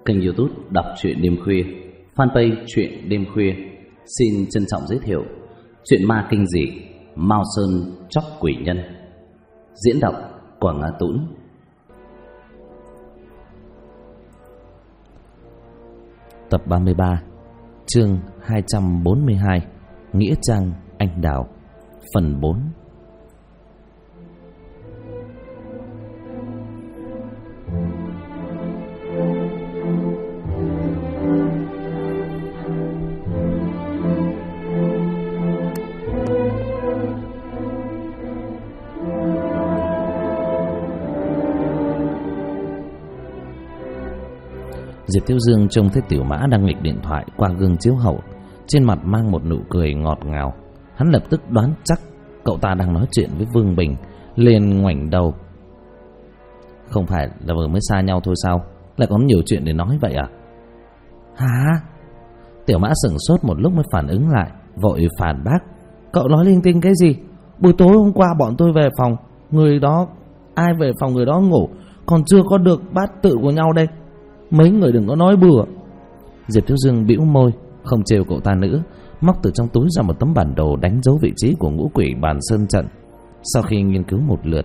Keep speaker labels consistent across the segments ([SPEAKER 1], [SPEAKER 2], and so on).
[SPEAKER 1] kênh YouTube Đọc truyện đêm khuya, fanpage truyện đêm khuya xin trân trọng giới thiệu truyện ma kinh dị Mao Sơn Chóc Quỷ Nhân, diễn đọc Quảng Ngã Tũng.
[SPEAKER 2] Tập 33, chương 242, Nghĩa Trang Anh Đào, phần 4. Diệp Thiếu Dương trông thấy Tiểu Mã đang nghịch điện thoại qua gương chiếu hậu, trên mặt mang một nụ cười ngọt ngào. Hắn lập tức đoán chắc cậu ta đang nói chuyện với Vương Bình, liền ngoảnh đầu. Không phải là vừa mới xa nhau thôi sao, lại có nhiều chuyện để nói vậy à? Hả? Tiểu Mã sửng sốt một lúc mới phản ứng lại, vội phản bác. Cậu nói linh tinh cái gì? Buổi tối hôm qua bọn tôi về phòng, người đó, ai về phòng người đó ngủ, còn chưa có được bát tự của nhau đây. Mấy người đừng có nói bừa. Diệp Thiếu Dương bĩu môi, không trêu cậu ta nữa, móc từ trong túi ra một tấm bản đồ đánh dấu vị trí của ngũ quỷ bàn sơn trận. Sau khi nghiên cứu một lượt,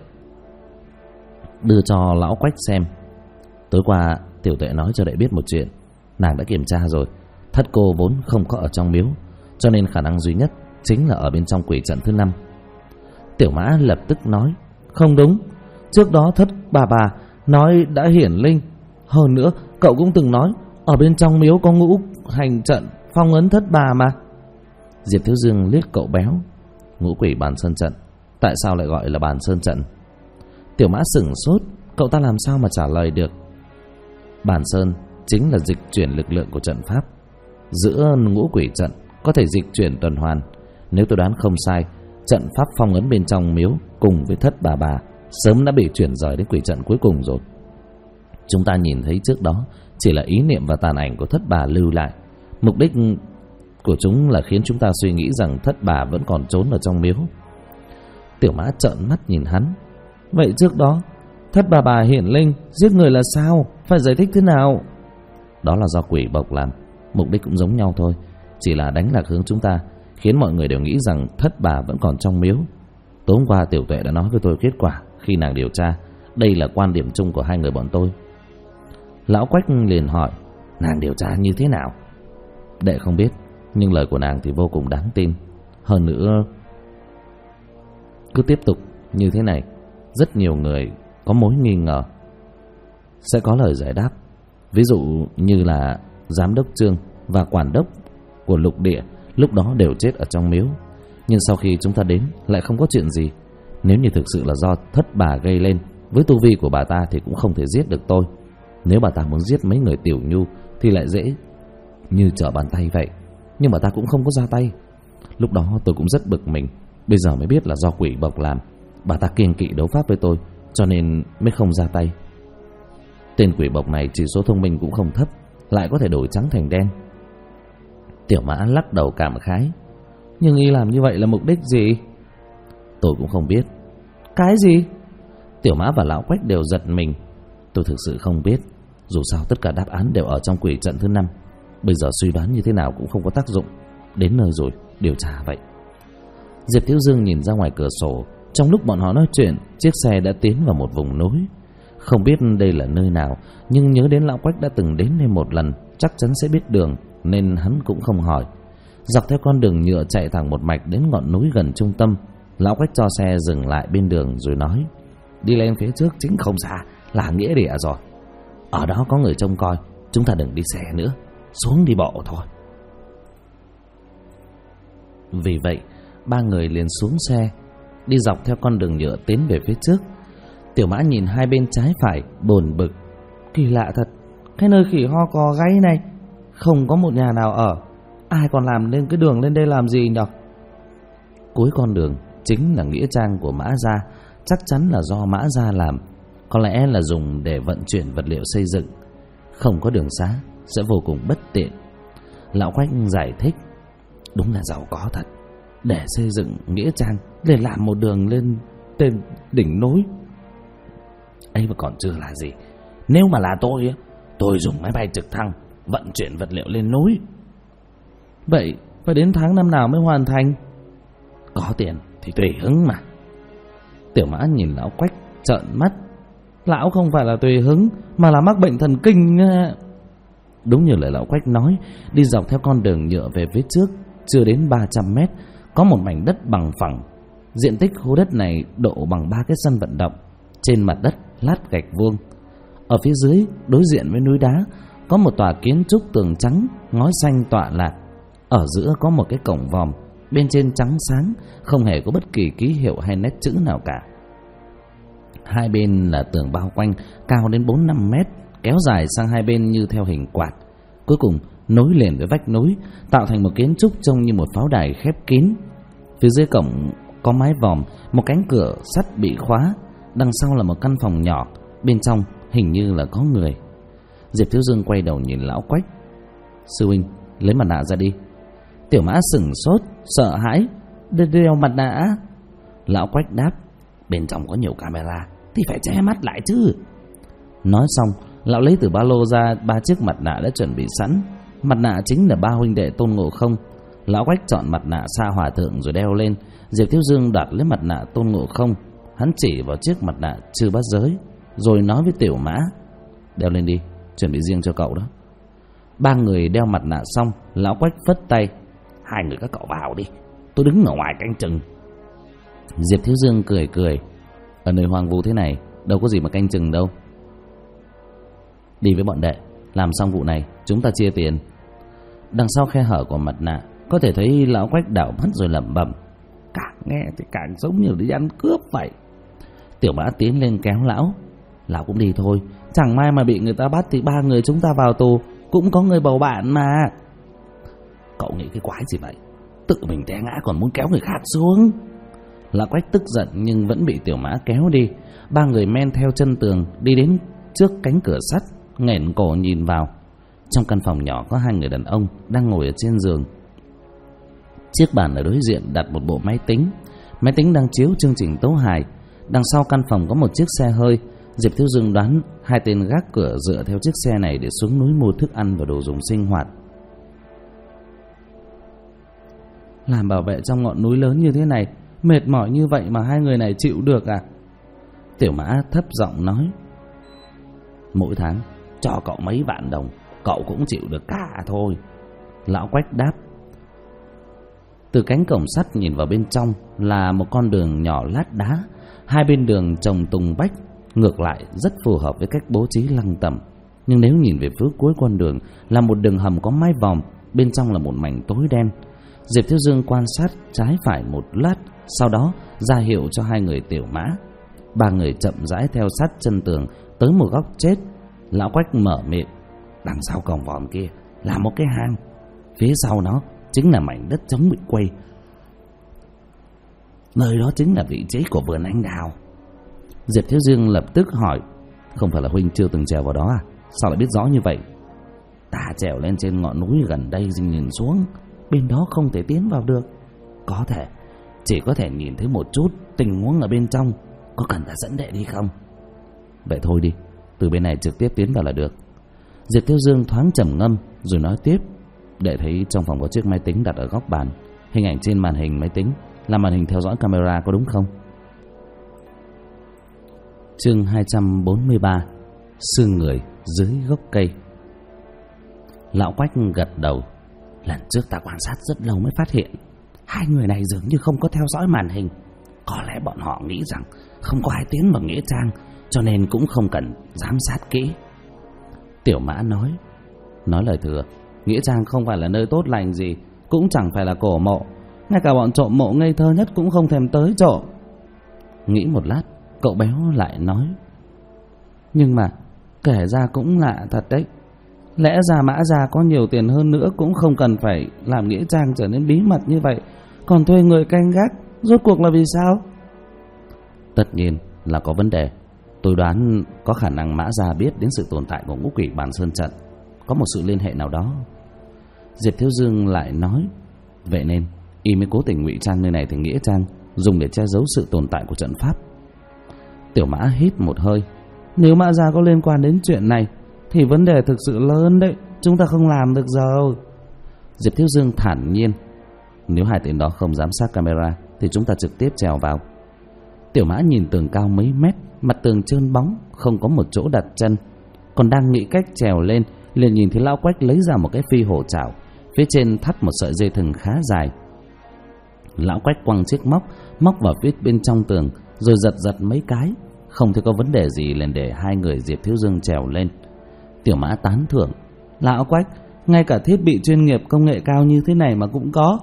[SPEAKER 2] đưa cho lão Quách xem. Tối qua Tiểu Tuệ nói cho đệ biết một chuyện. Nàng đã kiểm tra rồi, thất cô vốn không có ở trong miếu, cho nên khả năng duy nhất chính là ở bên trong quỷ trận thứ 5. Tiểu Mã lập tức nói, không đúng, trước đó thất bà nói đã hiển linh. Hơn nữa cậu cũng từng nói ở bên trong miếu có ngũ hành trận phong ấn thất bà mà. Diệp Thiếu Dương liếc cậu béo. Ngũ quỷ bàn sơn trận, tại sao lại gọi là bàn sơn trận? Tiểu Mã sửng sốt, cậu ta làm sao mà trả lời được. Bàn sơn chính là dịch chuyển lực lượng của trận pháp. Giữa ngũ quỷ trận có thể dịch chuyển tuần hoàn. Nếu tôi đoán không sai, trận pháp phong ấn bên trong miếu cùng với thất bà sớm đã bị chuyển rời đến quỷ trận cuối cùng rồi. Chúng ta nhìn thấy trước đó chỉ là ý niệm và tàn ảnh của thất bà lưu lại. Mục đích của chúng là khiến chúng ta suy nghĩ rằng thất bà vẫn còn trốn ở trong miếu. Tiểu Mã trợn mắt nhìn hắn. Vậy trước đó thất bà hiển linh giết người là sao? Phải giải thích thế nào? Đó là do quỷ bộc làm. Mục đích cũng giống nhau thôi, chỉ là đánh lạc hướng chúng ta, khiến mọi người đều nghĩ rằng thất bà vẫn còn trong miếu. Tối hôm qua Tiểu Tuệ đã nói với tôi kết quả khi nàng điều tra. Đây là quan điểm chung của hai người bọn tôi. Lão Quách liền hỏi, nàng điều tra như thế nào? Đệ không biết, nhưng lời của nàng thì vô cùng đáng tin. Hơn nữa, cứ tiếp tục như thế này, rất nhiều người có mối nghi ngờ sẽ có lời giải đáp. Ví dụ như là giám đốc Trương và quản đốc của lục địa lúc đó đều chết ở trong miếu, nhưng sau khi chúng ta đến lại không có chuyện gì. Nếu như thực sự là do thất bà gây lên, với tu vi của bà ta thì cũng không thể giết được tôi. Nếu bà ta muốn giết mấy người tiểu nhu thì lại dễ như trở bàn tay vậy, nhưng bà ta cũng không có ra tay. Lúc đó tôi cũng rất bực mình, bây giờ mới biết là do quỷ bộc làm. Bà ta kiêng kỵ đấu pháp với tôi, cho nên mới không ra tay. Tên quỷ bộc này chỉ số thông minh cũng không thấp, lại có thể đổi trắng thành đen. Tiểu Mã lắc đầu cảm khái. Nhưng y làm như vậy là mục đích gì? Tôi cũng không biết. Cái gì? Tiểu Mã và lão Quách đều giật mình. Tôi thực sự không biết. Dù sao tất cả đáp án đều ở trong quỷ trận thứ 5. Bây giờ suy đoán như thế nào cũng không có tác dụng. Đến nơi rồi, điều tra vậy. Diệp Thiếu Dương nhìn ra ngoài cửa sổ. Trong lúc bọn họ nói chuyện, chiếc xe đã tiến vào một vùng núi. Không biết đây là nơi nào, nhưng nhớ đến lão Quách đã từng đến đây một lần, chắc chắn sẽ biết đường, nên hắn cũng không hỏi. Dọc theo con đường nhựa chạy thẳng một mạch đến ngọn núi gần trung tâm. Lão Quách cho xe dừng lại bên đường rồi nói, đi lên phía trước chính không xa là nghĩa địa rồi. Ở đó có người trông coi, chúng ta đừng đi xe nữa, xuống đi bộ thôi. Vì vậy ba người liền xuống xe, đi dọc theo con đường nhựa tiến về phía trước. Tiểu Mã nhìn hai bên trái phải bồn bực. Kỳ lạ thật, cái nơi khỉ ho cò gáy này không có một nhà nào ở, ai còn làm nên cái đường lên đây làm gì nhỉ? Cuối con đường chính là nghĩa trang của Mã gia, chắc chắn là do Mã gia làm, có lẽ là dùng để vận chuyển vật liệu xây dựng. Không có đường xá sẽ vô cùng bất tiện. Lão Quách giải thích, đúng là giàu có thật, để xây dựng nghĩa trang để làm một đường lên tên đỉnh núi ấy mà còn chưa là gì. Nếu mà là tôi Tôi dùng máy bay trực thăng vận chuyển vật liệu lên núi. Vậy phải đến tháng năm nào mới hoàn thành? Có tiền thì tùy hứng mà. Tiểu Mã nhìn lão Quách trợn mắt. Lão không phải là tùy hứng mà là mắc bệnh thần kinh. Đúng như lời lão Quách nói, đi dọc theo con đường nhựa về phía trước, chưa đến 300 mét, có một mảnh đất bằng phẳng. Diện tích khu đất này độ bằng 3 cái sân vận động. Trên mặt đất lát gạch vuông. Ở phía dưới, đối diện với núi đá, có một tòa kiến trúc tường trắng, ngói xanh tọa lạc. Ở giữa có một cái cổng vòm, bên trên trắng sáng, không hề có bất kỳ ký hiệu hay nét chữ nào cả. Hai bên là tường bao quanh, cao đến 4-5 mét, kéo dài sang hai bên như theo hình quạt. Cuối cùng nối liền với vách núi, tạo thành một kiến trúc trông như một pháo đài khép kín. Phía dưới cổng có mái vòm, một cánh cửa sắt bị khóa. Đằng sau là một căn phòng nhỏ, bên trong hình như là có người. Diệp Thiếu Dương quay đầu nhìn lão Quách. Sư huynh, lấy mặt nạ ra đi. Tiểu Mã sửng sốt, sợ hãi. Đeo mặt nạ? Lão Quách đáp, bên trong có nhiều camera thì phải che mắt lại chứ. Nói xong, lão lấy từ ba lô ra 3 chiếc mặt nạ đã chuẩn bị sẵn. Mặt nạ chính là 3 huynh đệ Tôn Ngộ Không. Lão Quách chọn mặt nạ Sa Hòa Thượng rồi đeo lên. Diệp Thiếu Dương đặt lấy mặt nạ Tôn Ngộ Không. Hắn chỉ vào chiếc mặt nạ Chư Bát Giới, rồi nói với Tiểu Mã, đeo lên đi, chuẩn bị riêng cho cậu đó. 3 người đeo mặt nạ xong, lão Quách phất tay, 2 người các cậu vào đi, tôi đứng ở ngoài canh chừng. Diệp Thiếu Dương cười cười, ở nơi hoang vu thế này đâu có gì mà canh chừng đâu. Đi với bọn đệ, làm xong vụ này chúng ta chia tiền. Đằng sau khe hở của mặt nạ có thể thấy lão Quách đảo mắt rồi lẩm bẩm, càng nghe thì càng giống như đi ăn cướp vậy. Tiểu Mã tiến lên kéo lão, lão cũng đi thôi, chẳng may mà bị người ta bắt thì 3 người chúng ta vào tù cũng có người bầu bạn mà. Cậu nghĩ cái quái gì vậy, tự mình té ngã còn muốn kéo người khác xuống. Lão Quách tức giận nhưng vẫn bị Tiểu Mã kéo đi. 3 người men theo chân tường đi đến trước cánh cửa sắt, nghển cổ nhìn vào. Trong căn phòng nhỏ có 2 người đàn ông đang ngồi ở trên giường. Chiếc bàn ở đối diện đặt một bộ máy tính. Máy tính đang chiếu chương trình tấu hài. Đằng sau căn phòng có một chiếc xe hơi. Diệp Thiếu Dương đoán 2 tên gác cửa dựa theo chiếc xe này để xuống núi mua thức ăn và đồ dùng sinh hoạt. Làm bảo vệ trong ngọn núi lớn như thế này, mệt mỏi như vậy mà 2 người này chịu được à? Tiểu Mã thấp giọng nói, mỗi tháng cho cậu mấy vạn đồng, cậu cũng chịu được cả thôi. Lão Quách đáp. Từ cánh cổng sắt nhìn vào bên trong là một con đường nhỏ lát đá. 2 bên đường trồng tùng bách, ngược lại rất phù hợp với cách bố trí lăng tẩm. Nhưng nếu nhìn về phía cuối con đường là một đường hầm có mái vòm, bên trong là một mảnh tối đen. Diệp Thiếu Dương quan sát trái phải một lát, sau đó ra hiệu cho 2 người Tiểu Mã. 3 người chậm rãi theo sát chân tường tới một góc chết. Lão Quách mở miệng, đằng sau cổng vòm kia là một cái hang, phía sau nó chính là mảnh đất trống bị quây. Nơi đó chính là vị trí của vườn anh đào. Diệp Thiếu Dương lập tức hỏi, không phải là huynh chưa từng trèo vào đó à? Sao lại biết rõ như vậy? Ta trèo lên trên ngọn núi gần đây rồi nhìn xuống, bên đó không thể tiến vào được. Có thể, chỉ có thể nhìn thấy một chút tình huống ở bên trong. Có cần ta dẫn đệ đi không? Vậy thôi đi, từ bên này trực tiếp tiến vào là được. Diệp Thiếu Dương thoáng trầm ngâm rồi nói tiếp, đệ thấy trong phòng có chiếc máy tính đặt ở góc bàn. Hình ảnh trên màn hình máy tính là màn hình theo dõi camera, có đúng không? Chương 243, xương người dưới gốc cây. Lão Quách gật đầu. Lần trước ta quan sát rất lâu mới phát hiện 2 người này dường như không có theo dõi màn hình. Có lẽ bọn họ nghĩ rằng không có ai tiến vào nghĩa trang, cho nên cũng không cần giám sát kỹ. Tiểu Mã nói lời thừa, nghĩa trang không phải là nơi tốt lành gì, cũng chẳng phải là cổ mộ. Ngay cả bọn trộm mộ ngây thơ nhất cũng không thèm tới trộm. Nghĩ một lát, cậu béo lại nói, nhưng mà kể ra cũng lạ thật đấy. Lẽ ra Mã Gia có nhiều tiền hơn nữa cũng không cần phải làm nghĩa trang trở nên bí mật như vậy, còn thuê người canh gác, rốt cuộc là vì sao? Tất nhiên là có vấn đề. Tôi đoán có khả năng Mã Gia biết đến sự tồn tại của ngũ quỷ bàn sơn trận, có một sự liên hệ nào đó. Diệp Thiếu Dương lại nói, vậy nên y mới cố tình ngụy trang nơi này thành nghĩa trang, dùng để che giấu sự tồn tại của trận pháp. Tiểu Mã hít một hơi, nếu Mã Gia có liên quan đến chuyện này thì vấn đề thực sự lớn đấy, chúng ta không làm được rồi. Diệp Thiếu Dương thản nhiên. Nếu hai tên đó không giám sát camera thì chúng ta trực tiếp trèo vào. Tiểu Mã nhìn tường cao mấy mét, mặt tường trơn bóng, không có một chỗ đặt chân, còn đang nghĩ cách trèo lên, liền nhìn thấy lão Quách lấy ra một cái phi hổ chảo, phía trên thắt một sợi dây thừng khá dài. Lão Quách quăng chiếc móc vào phía bên trong tường, rồi giật giật mấy cái, không thấy có vấn đề gì, liền để hai người Diệp Thiếu Dương trèo lên. Tiểu Mã tán thưởng. Lão Quách, ngay cả thiết bị chuyên nghiệp công nghệ cao như thế này mà cũng có.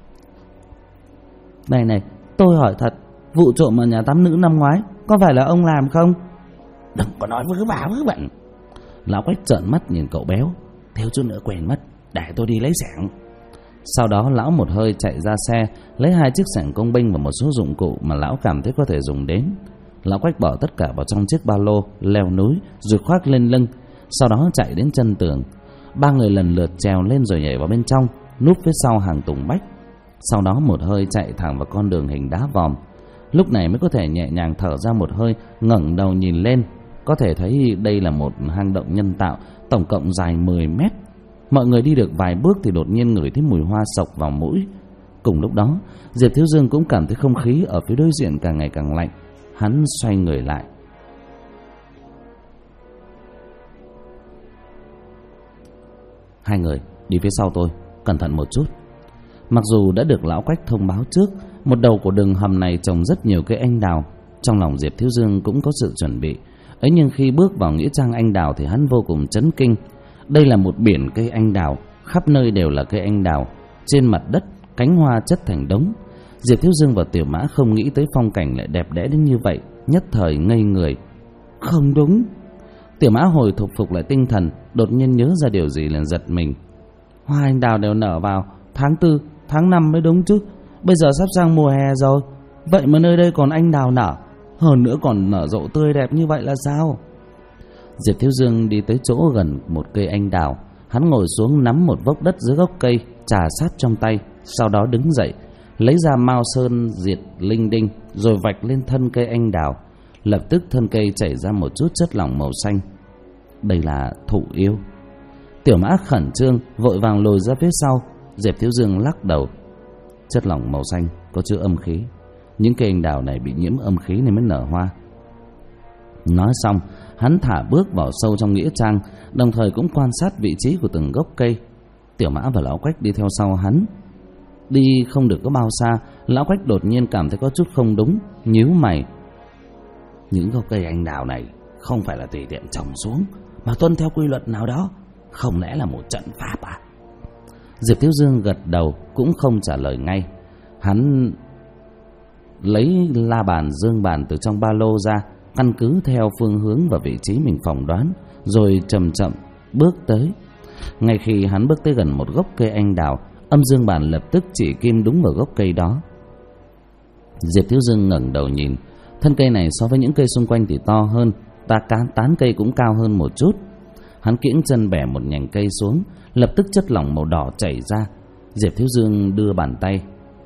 [SPEAKER 2] Này, tôi hỏi thật, vụ trộm ở nhà tắm nữ năm ngoái có phải là ông làm không? Đừng có nói vớ vẩn. Lão Quách trợn mắt nhìn cậu béo. Thiếu chút nữa quên mất, để tôi đi lấy xẻng. Sau đó lão một hơi chạy ra xe, lấy 2 chiếc xẻng công binh và một số dụng cụ mà lão cảm thấy có thể dùng đến. Lão Quách bỏ tất cả vào trong chiếc ba lô, leo núi rồi khoác lên lưng, sau đó chạy đến chân tường. 3 người lần lượt trèo lên rồi nhảy vào bên trong, núp phía sau hàng tùng bách. Sau đó một hơi chạy thẳng vào con đường hình đá vòm. Lúc này mới có thể nhẹ nhàng thở ra một hơi, ngẩng đầu nhìn lên. Có thể thấy đây là một hang động nhân tạo, tổng cộng dài 10 mét. Mọi người đi được vài bước thì đột nhiên ngửi thấy mùi hoa sộc vào mũi. Cùng lúc đó, Diệp Thiếu Dương cũng cảm thấy không khí ở phía đối diện càng ngày càng lạnh. Hắn xoay người lại. Hai người đi phía sau tôi, cẩn thận một chút. Mặc dù đã được lão Quách thông báo trước, một đầu của đường hầm này trồng rất nhiều cây anh đào. Trong lòng Diệp Thiếu Dương cũng có sự chuẩn bị ấy, nhưng khi bước vào nghĩa trang anh đào thì hắn vô cùng chấn kinh. Đây là một biển cây anh đào, khắp nơi đều là cây anh đào, trên mặt đất cánh hoa chất thành đống. Diệp Thiếu Dương và Tiểu Mã không nghĩ tới phong cảnh lại đẹp đẽ đến như vậy, nhất thời ngây người. Không đúng. Tiểu Mã hồi phục lại tinh thần, đột nhiên nhớ ra điều gì liền giật mình. Hoa anh đào đều nở vào tháng 4, tháng 5 mới đúng chứ. Bây giờ sắp sang mùa hè rồi, vậy mà nơi đây còn anh đào nở, hơn nữa còn nở rộ tươi đẹp như vậy là sao? Diệp Thiếu Dương đi tới chỗ gần một cây anh đào. Hắn ngồi xuống nắm một vốc đất dưới gốc cây, trà sát trong tay. Sau đó đứng dậy, lấy ra mao sơn diệt linh đinh, rồi vạch lên thân cây anh đào. Lập tức thân cây chảy ra một chút chất lỏng màu xanh. Đây là thụ yêu. Tiểu Mã khẩn trương vội vàng lùi ra phía sau. Diệp Thiếu Dương lắc đầu. Chất lỏng màu xanh có chứa âm khí, những cây anh đào này bị nhiễm âm khí nên mới nở hoa. Nói xong, hắn thả bước vào sâu trong nghĩa trang, đồng thời cũng quan sát vị trí của từng gốc cây. Tiểu Mã và lão Quách đi theo sau hắn. Đi không được có bao xa, lão Quách đột nhiên cảm thấy có chút không đúng, nhíu mày. Những gốc cây anh đào này không phải là tùy tiện trồng xuống, mà tuân theo quy luật nào đó, không lẽ là một trận pháp à? Diệp Thiếu Dương gật đầu, cũng không trả lời ngay. Hắn lấy la bàn dương bàn từ trong ba lô ra, căn cứ theo phương hướng và vị trí mình phỏng đoán, rồi chậm chậm bước tới. Ngay khi hắn bước tới gần một gốc cây anh đào, âm dương bàn lập tức chỉ kim đúng vào gốc cây đó. Diệp Thiếu Dương ngẩng đầu nhìn, thân cây này so với những cây xung quanh thì to hơn, tán cây cũng cao hơn một chút. Hắn kiễng chân bẻ một nhành cây xuống, lập tức chất lỏng màu đỏ chảy ra. Diệp Thiếu Dương đưa bàn tay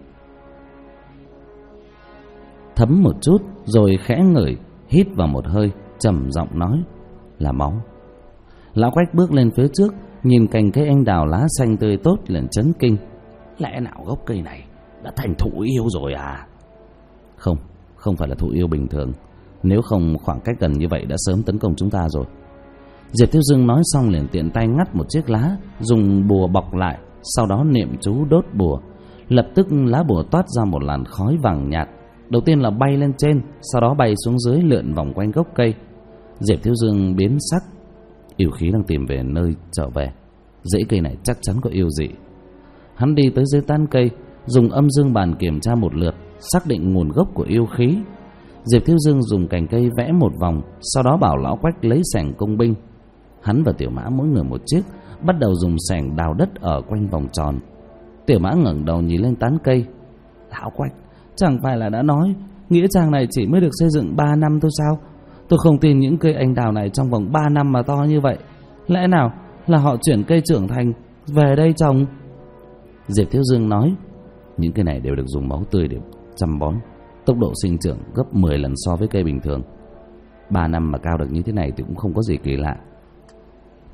[SPEAKER 2] thấm một chút, rồi khẽ ngửi, hít vào một hơi, trầm giọng nói: là máu. Lão Quách bước lên phía trước, nhìn cành cây anh đào lá xanh tươi tốt liền chấn kinh. Lẽ nào gốc cây này đã thành thụ yêu rồi à? Không phải là thụ yêu bình thường, nếu không khoảng cách gần như vậy đã sớm tấn công chúng ta rồi. Diệp Thiếu Dương nói xong liền tiện tay ngắt một chiếc lá, dùng bùa bọc lại, sau đó niệm chú đốt bùa. Lập tức lá bùa toát ra một làn khói vàng nhạt, đầu tiên là bay lên trên, sau đó bay xuống dưới, lượn vòng quanh gốc cây. Diệp Thiếu Dương biến sắc, yêu khí đang tìm về nơi trở về, rễ cây này chắc chắn có yêu dị. Hắn đi tới dưới tán cây, dùng âm dương bàn kiểm tra một lượt, xác định nguồn gốc của yêu khí. Diệp Thiếu Dương dùng cành cây vẽ một vòng, sau đó bảo lão Quách lấy xẻng công binh. Hắn và Tiểu Mã mỗi người một chiếc, bắt đầu dùng xẻng đào đất ở quanh vòng tròn. Tiểu Mã ngẩng đầu nhìn lên tán cây. Lão Quách, chẳng phải là đã nói nghĩa trang này chỉ mới được xây dựng 3 năm thôi sao? Tôi không tin những cây anh đào này trong vòng 3 năm mà to như vậy. Lẽ nào là họ chuyển cây trưởng thành về đây trồng? Diệp Thiếu Dương nói, những cây này đều được dùng máu tươi để chăm bón, tốc độ sinh trưởng gấp 10 lần so với cây bình thường. 3 năm mà cao được như thế này thì cũng không có gì kỳ lạ.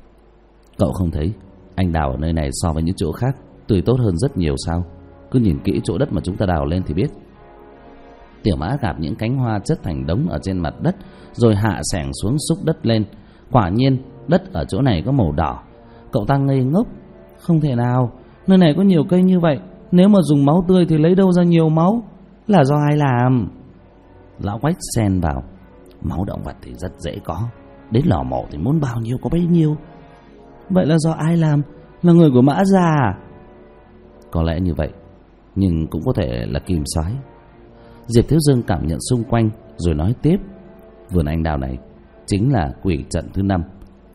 [SPEAKER 2] Cậu không thấy anh đào ở nơi này so với những chỗ khác tươi tốt hơn rất nhiều sao? Cứ nhìn kỹ chỗ đất mà chúng ta đào lên thì biết. Tiểu Mã gạt những cánh hoa chất thành đống ở trên mặt đất, rồi hạ xẻng xuống xúc đất lên. Quả nhiên đất ở chỗ này có màu đỏ. Cậu ta ngây ngốc. Không thể nào, nơi này có nhiều cây như vậy, nếu mà dùng máu tươi thì lấy đâu ra nhiều máu? Là do ai làm? Lão Quách xen vào. Máu động vật thì rất dễ có, đến lò mổ thì muốn bao nhiêu có bấy nhiêu. Vậy là do ai làm? Là người của Mã già à? Có lẽ như vậy, nhưng cũng có thể là Kim Soái. Diệp Thiếu Dương cảm nhận xung quanh rồi nói tiếp. Vườn anh đào này chính là quỷ trận thứ 5.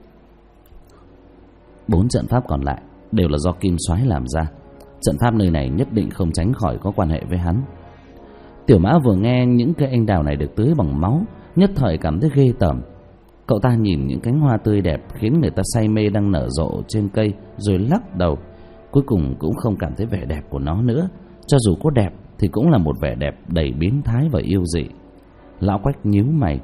[SPEAKER 2] 4 trận pháp còn lại đều là do Kim Soái làm ra. Trận pháp nơi này nhất định không tránh khỏi có quan hệ với hắn. Tiểu Mã vừa nghe những cây anh đào này được tưới bằng máu, nhất thời cảm thấy ghê tởm. Cậu ta nhìn những cánh hoa tươi đẹp khiến người ta say mê đang nở rộ trên cây, rồi lắc đầu. Cuối cùng cũng không cảm thấy vẻ đẹp của nó nữa. Cho dù có đẹp thì cũng là một vẻ đẹp đầy biến thái và yêu dị. Lão Quách nhíu mày.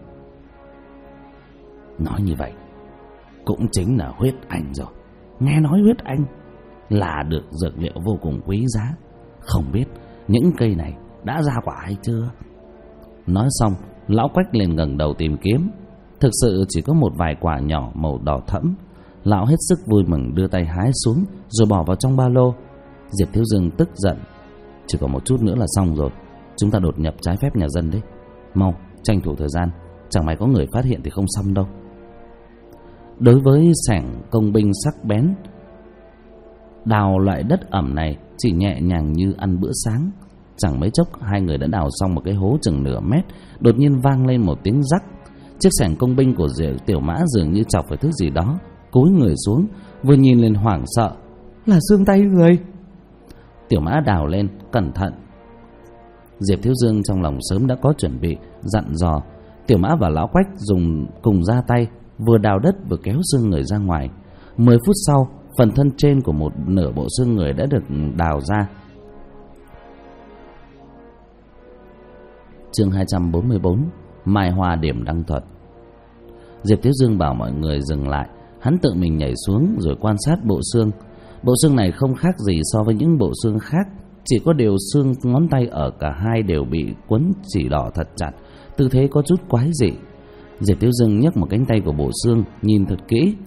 [SPEAKER 2] Nói như vậy cũng chính là huyết anh rồi. Nghe nói huyết anh là được dược liệu vô cùng quý giá. Không biết những cây này đã ra quả hay chưa? Nói xong, Lão Quách liền ngẩng đầu tìm kiếm. Thực sự chỉ có một vài quả nhỏ màu đỏ thẫm. Lão hết sức vui mừng đưa tay hái xuống rồi bỏ vào trong ba lô. Diệp Thiếu Dương tức giận. Chỉ còn một chút nữa là xong rồi. Chúng ta đột nhập trái phép nhà dân đấy. Mau, tranh thủ thời gian, chẳng may có người phát hiện thì không xong đâu. Đối với xẻng công binh sắc bén, đào loại đất ẩm này chỉ nhẹ nhàng như ăn bữa sáng. Chẳng mấy chốc hai người đã đào xong một cái hố chừng nửa mét. Đột nhiên vang lên một tiếng rắc. Chiếc xẻng công binh của Tiểu Mã dường như chọc phải thứ gì đó, cúi người xuống, vừa nhìn lên hoảng sợ. Là xương tay người. Tiểu Mã đào lên, cẩn thận. Diệp Thiếu Dương trong lòng sớm đã có chuẩn bị, dặn dò. Tiểu Mã và Lão Quách dùng cùng ra tay, vừa đào đất vừa kéo xương người ra ngoài. 10 phút sau, phần thân trên của một nửa bộ xương người đã được đào ra. Chương 244, Mai Hoa điểm đăng thuật. Diệp Thiếu Dương bảo mọi người dừng lại. Hắn tự mình nhảy xuống rồi quan sát bộ xương. Bộ xương này không khác gì so với những bộ xương khác, chỉ có điều xương ngón tay ở cả hai đều bị quấn chỉ đỏ thật chặt, tư thế có chút quái dị. Diệp Thiếu Dương nhấc một cánh tay của bộ xương, nhìn thật kỹ.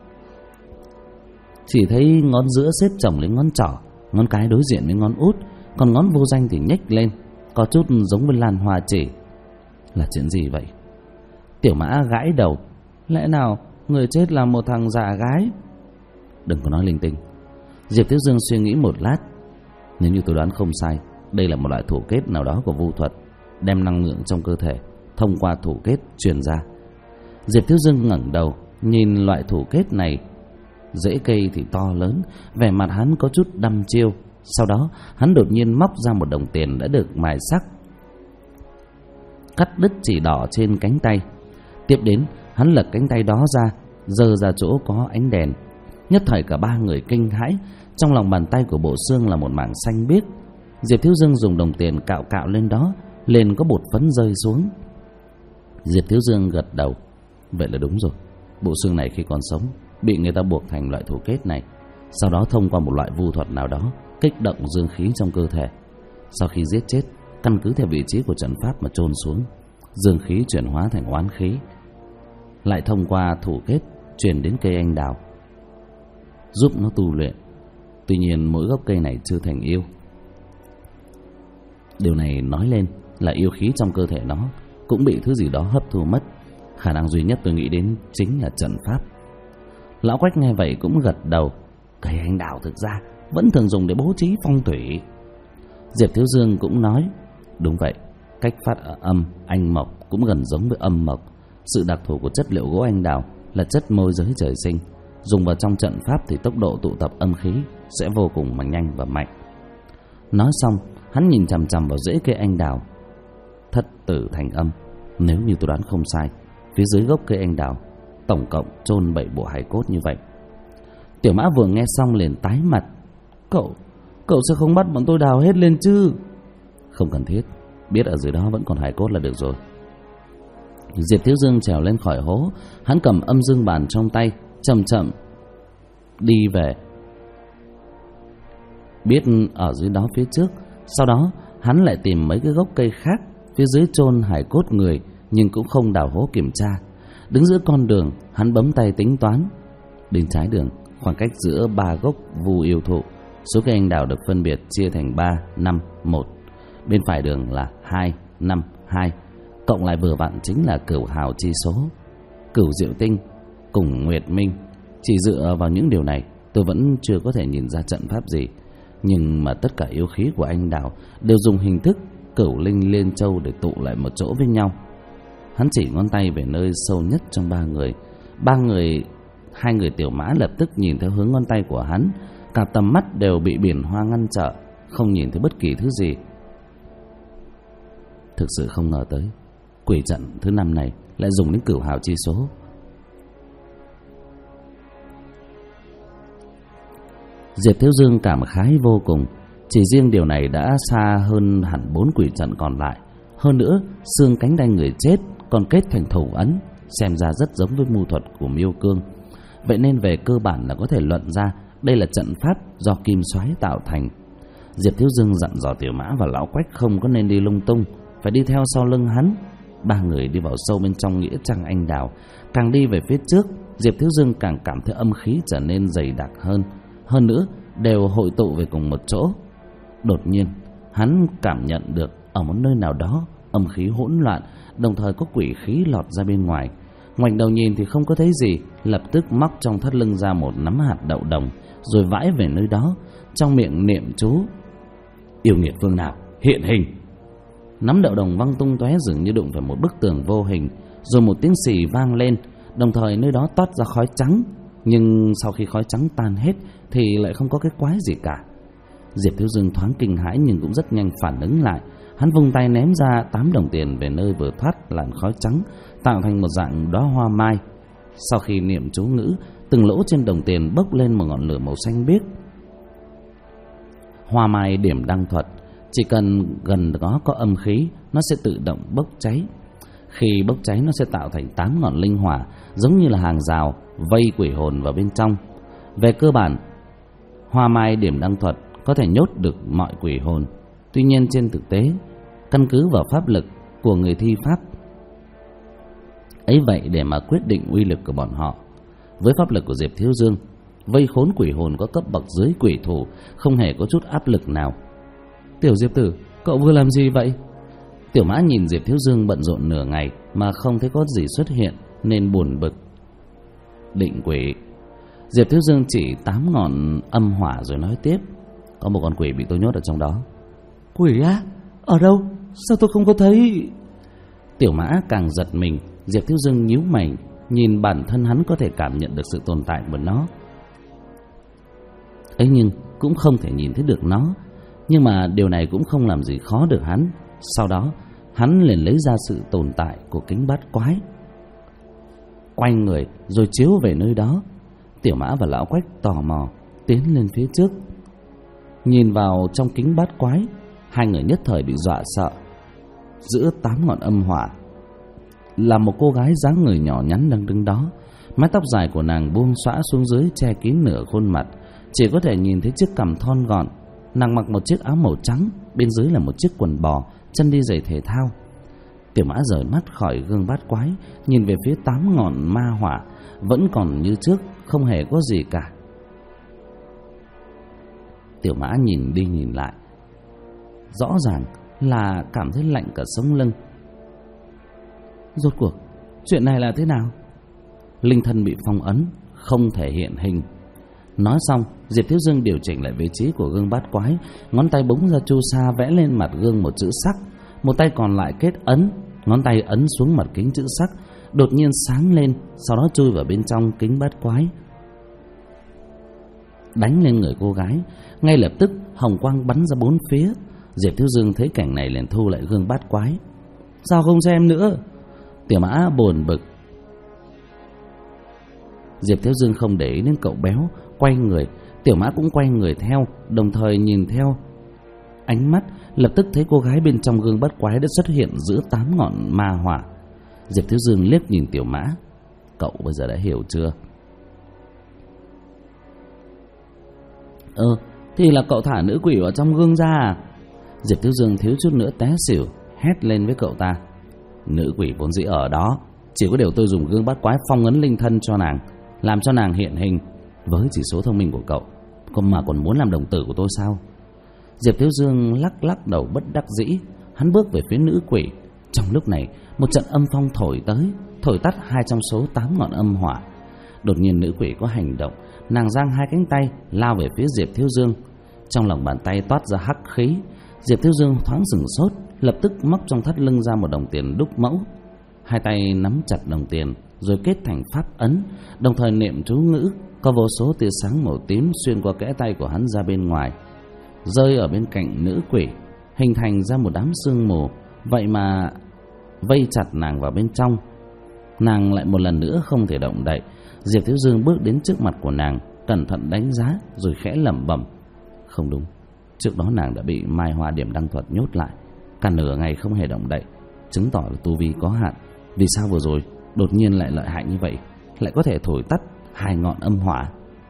[SPEAKER 2] Chỉ thấy ngón giữa xếp chồng lên ngón trỏ, ngón cái đối diện với ngón út, còn ngón vô danh thì nhếch lên, có chút giống với lan hoa chỉ. Là chuyện gì vậy? Tiểu Mã gãi đầu. Lẽ nào người chết là một thằng già gái? Đừng có nói linh tinh. Diệp Thiếu Dương suy nghĩ một lát. Nếu như tôi đoán không sai, đây là một loại thủ kết nào đó của vu thuật, đem năng lượng trong cơ thể thông qua thủ kết truyền ra. Diệp Thiếu Dương ngẩng đầu nhìn loại thủ kết này. Rễ cây thì to lớn, vẻ mặt hắn có chút đăm chiêu. Sau đó hắn đột nhiên móc ra một đồng tiền đã được mài sắc, cắt đứt chỉ đỏ trên cánh tay. Tiếp đến hắn lật cánh tay đó ra, giơ ra chỗ có ánh đèn. Nhất thời cả ba người kinh hãi. Trong lòng bàn tay của bộ xương là một mảng xanh biếc. Diệp Thiếu Dương dùng đồng tiền cạo cạo lên đó, liền có bột phấn rơi xuống. Diệp Thiếu Dương gật đầu. Vậy là đúng rồi. Bộ xương này khi còn sống bị người ta buộc thành loại thủ kết này, sau đó thông qua một loại vu thuật nào đó kích động dương khí trong cơ thể. Sau khi giết chết, căn cứ theo vị trí của trận pháp mà chôn xuống, dương khí chuyển hóa thành oán khí, lại thông qua thủ kết truyền đến cây anh đào, giúp nó tu luyện. Tuy nhiên mỗi gốc cây này chưa thành yêu. Điều này nói lên là yêu khí trong cơ thể nó cũng bị thứ gì đó hấp thu mất. Khả năng duy nhất tôi nghĩ đến chính là trận pháp. Lão Quách nghe vậy cũng gật đầu. Cây anh đào thực ra vẫn thường dùng để bố trí phong thủy. Diệp Thiếu Dương cũng nói. Đúng vậy, cách phát âm anh mộc cũng gần giống với âm mộc. Sự đặc thù của chất liệu gỗ anh đào là chất môi giới trời sinh, dùng vào trong trận pháp thì tốc độ tụ tập âm khí sẽ vô cùng mà nhanh và mạnh. Nói xong, hắn nhìn chằm chằm vào rễ cây anh đào. Thất tử thành âm. Nếu như tôi đoán không sai, phía dưới gốc cây anh đào tổng cộng chôn 7 bộ hài cốt như vậy. Tiểu Mã vừa nghe xong liền tái mặt. Cậu sẽ không bắt bọn tôi đào hết lên chứ? Không cần thiết, biết ở dưới đó vẫn còn hài cốt là được rồi. Diệp Thiếu Dương trèo lên khỏi hố. Hắn cầm âm dương bàn trong tay, chậm chậm đi về. Biết ở dưới đó phía trước, sau đó hắn lại tìm mấy cái gốc cây khác phía dưới chôn hài cốt người, nhưng cũng không đào hố kiểm tra. Đứng giữa con đường, hắn bấm tay tính toán. Bên trái đường, khoảng cách giữa 3 gốc vu yêu thụ, số cây anh đào được phân biệt chia thành 3, 5, 1. Bên phải đường là 2, 5, 2, cộng lại vừa vặn chính là cửu hào chi số. Cửu diệu tinh cùng nguyệt minh. Chỉ dựa vào những điều này, tôi vẫn chưa có thể nhìn ra trận pháp gì. Nhưng mà tất cả yêu khí của anh đào đều dùng hình thức cửu linh liên châu để tụ lại một chỗ với nhau. Hắn chỉ ngón tay về nơi sâu nhất trong 3 người. 2 người tiểu mã lập tức nhìn theo hướng ngón tay của hắn. Cả tầm mắt đều bị biển hoa ngăn trở, không nhìn thấy bất kỳ thứ gì. Thực sự không ngờ tới quỷ trận thứ 5 này lại dùng đến cửu hào chi số. Diệp Thiếu Dương cảm khái vô cùng. Chỉ riêng điều này đã xa hơn hẳn 4 quỷ trận còn lại. Hơn nữa, xương cánh tay người chết còn kết thành thủ ấn, xem ra rất giống với mưu thuật của Miêu Cương. Vậy nên về cơ bản là có thể luận ra đây là trận pháp do kim xoáy tạo thành. Diệp Thiếu Dương dặn dò Tiểu Mã và Lão Quách không có nên đi lung tung, phải đi theo sau lưng hắn. 3 người đi vào sâu bên trong nghĩa trang anh đào. Càng đi về phía trước, Diệp Thiếu Dương càng cảm thấy âm khí trở nên dày đặc hơn. Hơn nữa, đều hội tụ về cùng một chỗ. Đột nhiên, hắn cảm nhận được ở một nơi nào đó âm khí hỗn loạn, đồng thời có quỷ khí lọt ra bên ngoài. Ngoảnh đầu nhìn thì không có thấy gì, lập tức móc trong thắt lưng ra một nắm hạt đậu đồng, rồi vãi về nơi đó, trong miệng niệm chú: yêu nghiệt phương nào hiện hình. Nắm đậu đồng văng tung tóe, dường như đụng phải một bức tường vô hình, rồi một tiếng xì vang lên, đồng thời nơi đó toát ra khói trắng. Nhưng sau khi khói trắng tan hết thì lại không có cái quái gì cả. Diệp Thiếu Dương thoáng kinh hãi nhưng cũng rất nhanh phản ứng lại. Hắn vung tay ném ra 8 đồng tiền về nơi vừa thoát làn khói trắng, tạo thành một dạng đóa hoa mai. Sau khi niệm chú ngữ, từng lỗ trên đồng tiền bốc lên một ngọn lửa màu xanh biếc. Hoa mai điểm đăng thuật, chỉ cần gần đó có âm khí, nó sẽ tự động bốc cháy. Khi bốc cháy, nó sẽ tạo thành 8 ngọn linh hỏa, giống như là hàng rào vây quỷ hồn vào bên trong. Về cơ bản, hoa mai điểm đăng thuật có thể nhốt được mọi quỷ hồn. Tuy nhiên trên thực tế, căn cứ vào pháp lực của người thi pháp ấy vậy để mà quyết định uy lực của bọn họ. Với pháp lực của Diệp Thiếu Dương, vây khốn quỷ hồn có cấp bậc dưới quỷ thủ không hề có chút áp lực nào. Tiểu Diệp tử, cậu vừa làm gì vậy? Tiểu Mã nhìn Diệp Thiếu Dương bận rộn nửa ngày mà không thấy có gì xuất hiện nên buồn bực. Định quỷ. Diệp Thiếu Dương chỉ 8 ngọn âm hỏa rồi nói tiếp: có một con quỷ bị tôi nhốt ở trong đó. Quỷ á? Ở đâu? Sao tôi không có thấy? Tiểu Mã càng giật mình. Diệp Thiếu Dương nhíu mày, nhìn bản thân hắn có thể cảm nhận được sự tồn tại của nó ấy, nhưng cũng không thể nhìn thấy được nó. Nhưng mà điều này cũng không làm gì khó được hắn. Sau đó hắn liền lấy ra sự tồn tại của kính bát quái, quay người rồi chiếu về nơi đó. Tiểu Mã và Lão Quách tò mò tiến lên phía trước, nhìn vào trong kính bát quái. 2 người nhất thời bị dọa sợ. Giữa 8 ngọn âm hỏa là một cô gái dáng người nhỏ nhắn đang đứng đó. Mái tóc dài của nàng buông xõa xuống dưới, che kín nửa khuôn mặt, chỉ có thể nhìn thấy chiếc cằm thon gọn. Nàng mặc một chiếc áo màu trắng, bên dưới là một chiếc quần bò, chân đi giày thể thao. Tiểu Mã rời mắt khỏi gương bát quái, nhìn về phía 8 ngọn ma hỏa, vẫn còn như trước, không hề có gì cả. Tiểu Mã nhìn đi nhìn lại, rõ ràng là cảm thấy lạnh cả sống lưng. Rốt cuộc chuyện này là thế nào? Linh thân bị phong ấn, không thể hiện hình. Nói xong, Diệp Thiếu Dương điều chỉnh lại vị trí của gương bát quái, ngón tay búng ra chu sa vẽ lên mặt gương một chữ sắc, một tay còn lại kết ấn, ngón tay ấn xuống mặt kính chữ sắc, đột nhiên sáng lên, sau đó chui vào bên trong kính bát quái, đánh lên người cô gái. Ngay lập tức hồng quang bắn ra 4 phía. Diệp Thiếu Dương thấy cảnh này liền thu lại gương bát quái. Sao không xem nữa? Tiểu Mã buồn bực. Diệp Thiếu Dương không để ý đến cậu béo, quay người. Tiểu Mã cũng quay người theo, đồng thời nhìn theo. Ánh mắt lập tức thấy cô gái bên trong gương bát quái đã xuất hiện giữa 8 ngọn ma hỏa. Diệp Thiếu Dương liếc nhìn Tiểu Mã. Cậu bây giờ đã hiểu chưa?
[SPEAKER 1] Thì là cậu thả nữ quỷ vào trong gương ra à? Diệp Thiếu Dương thiếu chút nữa té xỉu, hét lên với cậu ta. Nữ quỷ vốn dĩ ở đó, chỉ có điều tôi dùng gương bắt quái phong ấn linh thân cho nàng, làm cho nàng hiện hình. Với chỉ số thông minh của cậu mà còn muốn làm đồng tử của tôi sao? Diệp Thiếu Dương lắc đầu bất đắc dĩ. Hắn bước về phía nữ quỷ. Trong lúc này, một trận âm phong thổi tới, thổi tắt 2 trong số 8 ngọn âm hỏa. Đột nhiên nữ quỷ có hành động. Nàng giang 2 cánh tay lao về phía Diệp Thiếu Dương. Trong lòng bàn tay toát ra hắc khí. Diệp Thiếu Dương thoáng sửng sốt, lập tức móc trong thắt lưng ra một đồng tiền đúc mẫu. 2 tay nắm chặt đồng tiền rồi kết thành pháp ấn, đồng thời niệm chú ngữ. Có vô số tia sáng màu tím xuyên qua kẽ tay của hắn ra bên ngoài, rơi ở bên cạnh nữ quỷ, hình thành ra một đám sương mù. Vậy mà vây chặt nàng vào bên trong. Nàng lại một lần nữa không thể động đậy. Diệp Thiếu Dương bước đến trước mặt của nàng, cẩn thận đánh giá rồi khẽ lẩm bẩm. Không đúng, trước đó nàng đã bị Mai Hoa Điểm Đăng Thuật nhốt lại cả nửa ngày không hề động đậy, chứng tỏ là tu vi có hạn. Vì sao vừa rồi đột nhiên lại lợi hại như vậy, lại có thể thổi tắt 2 ngọn âm hỏa?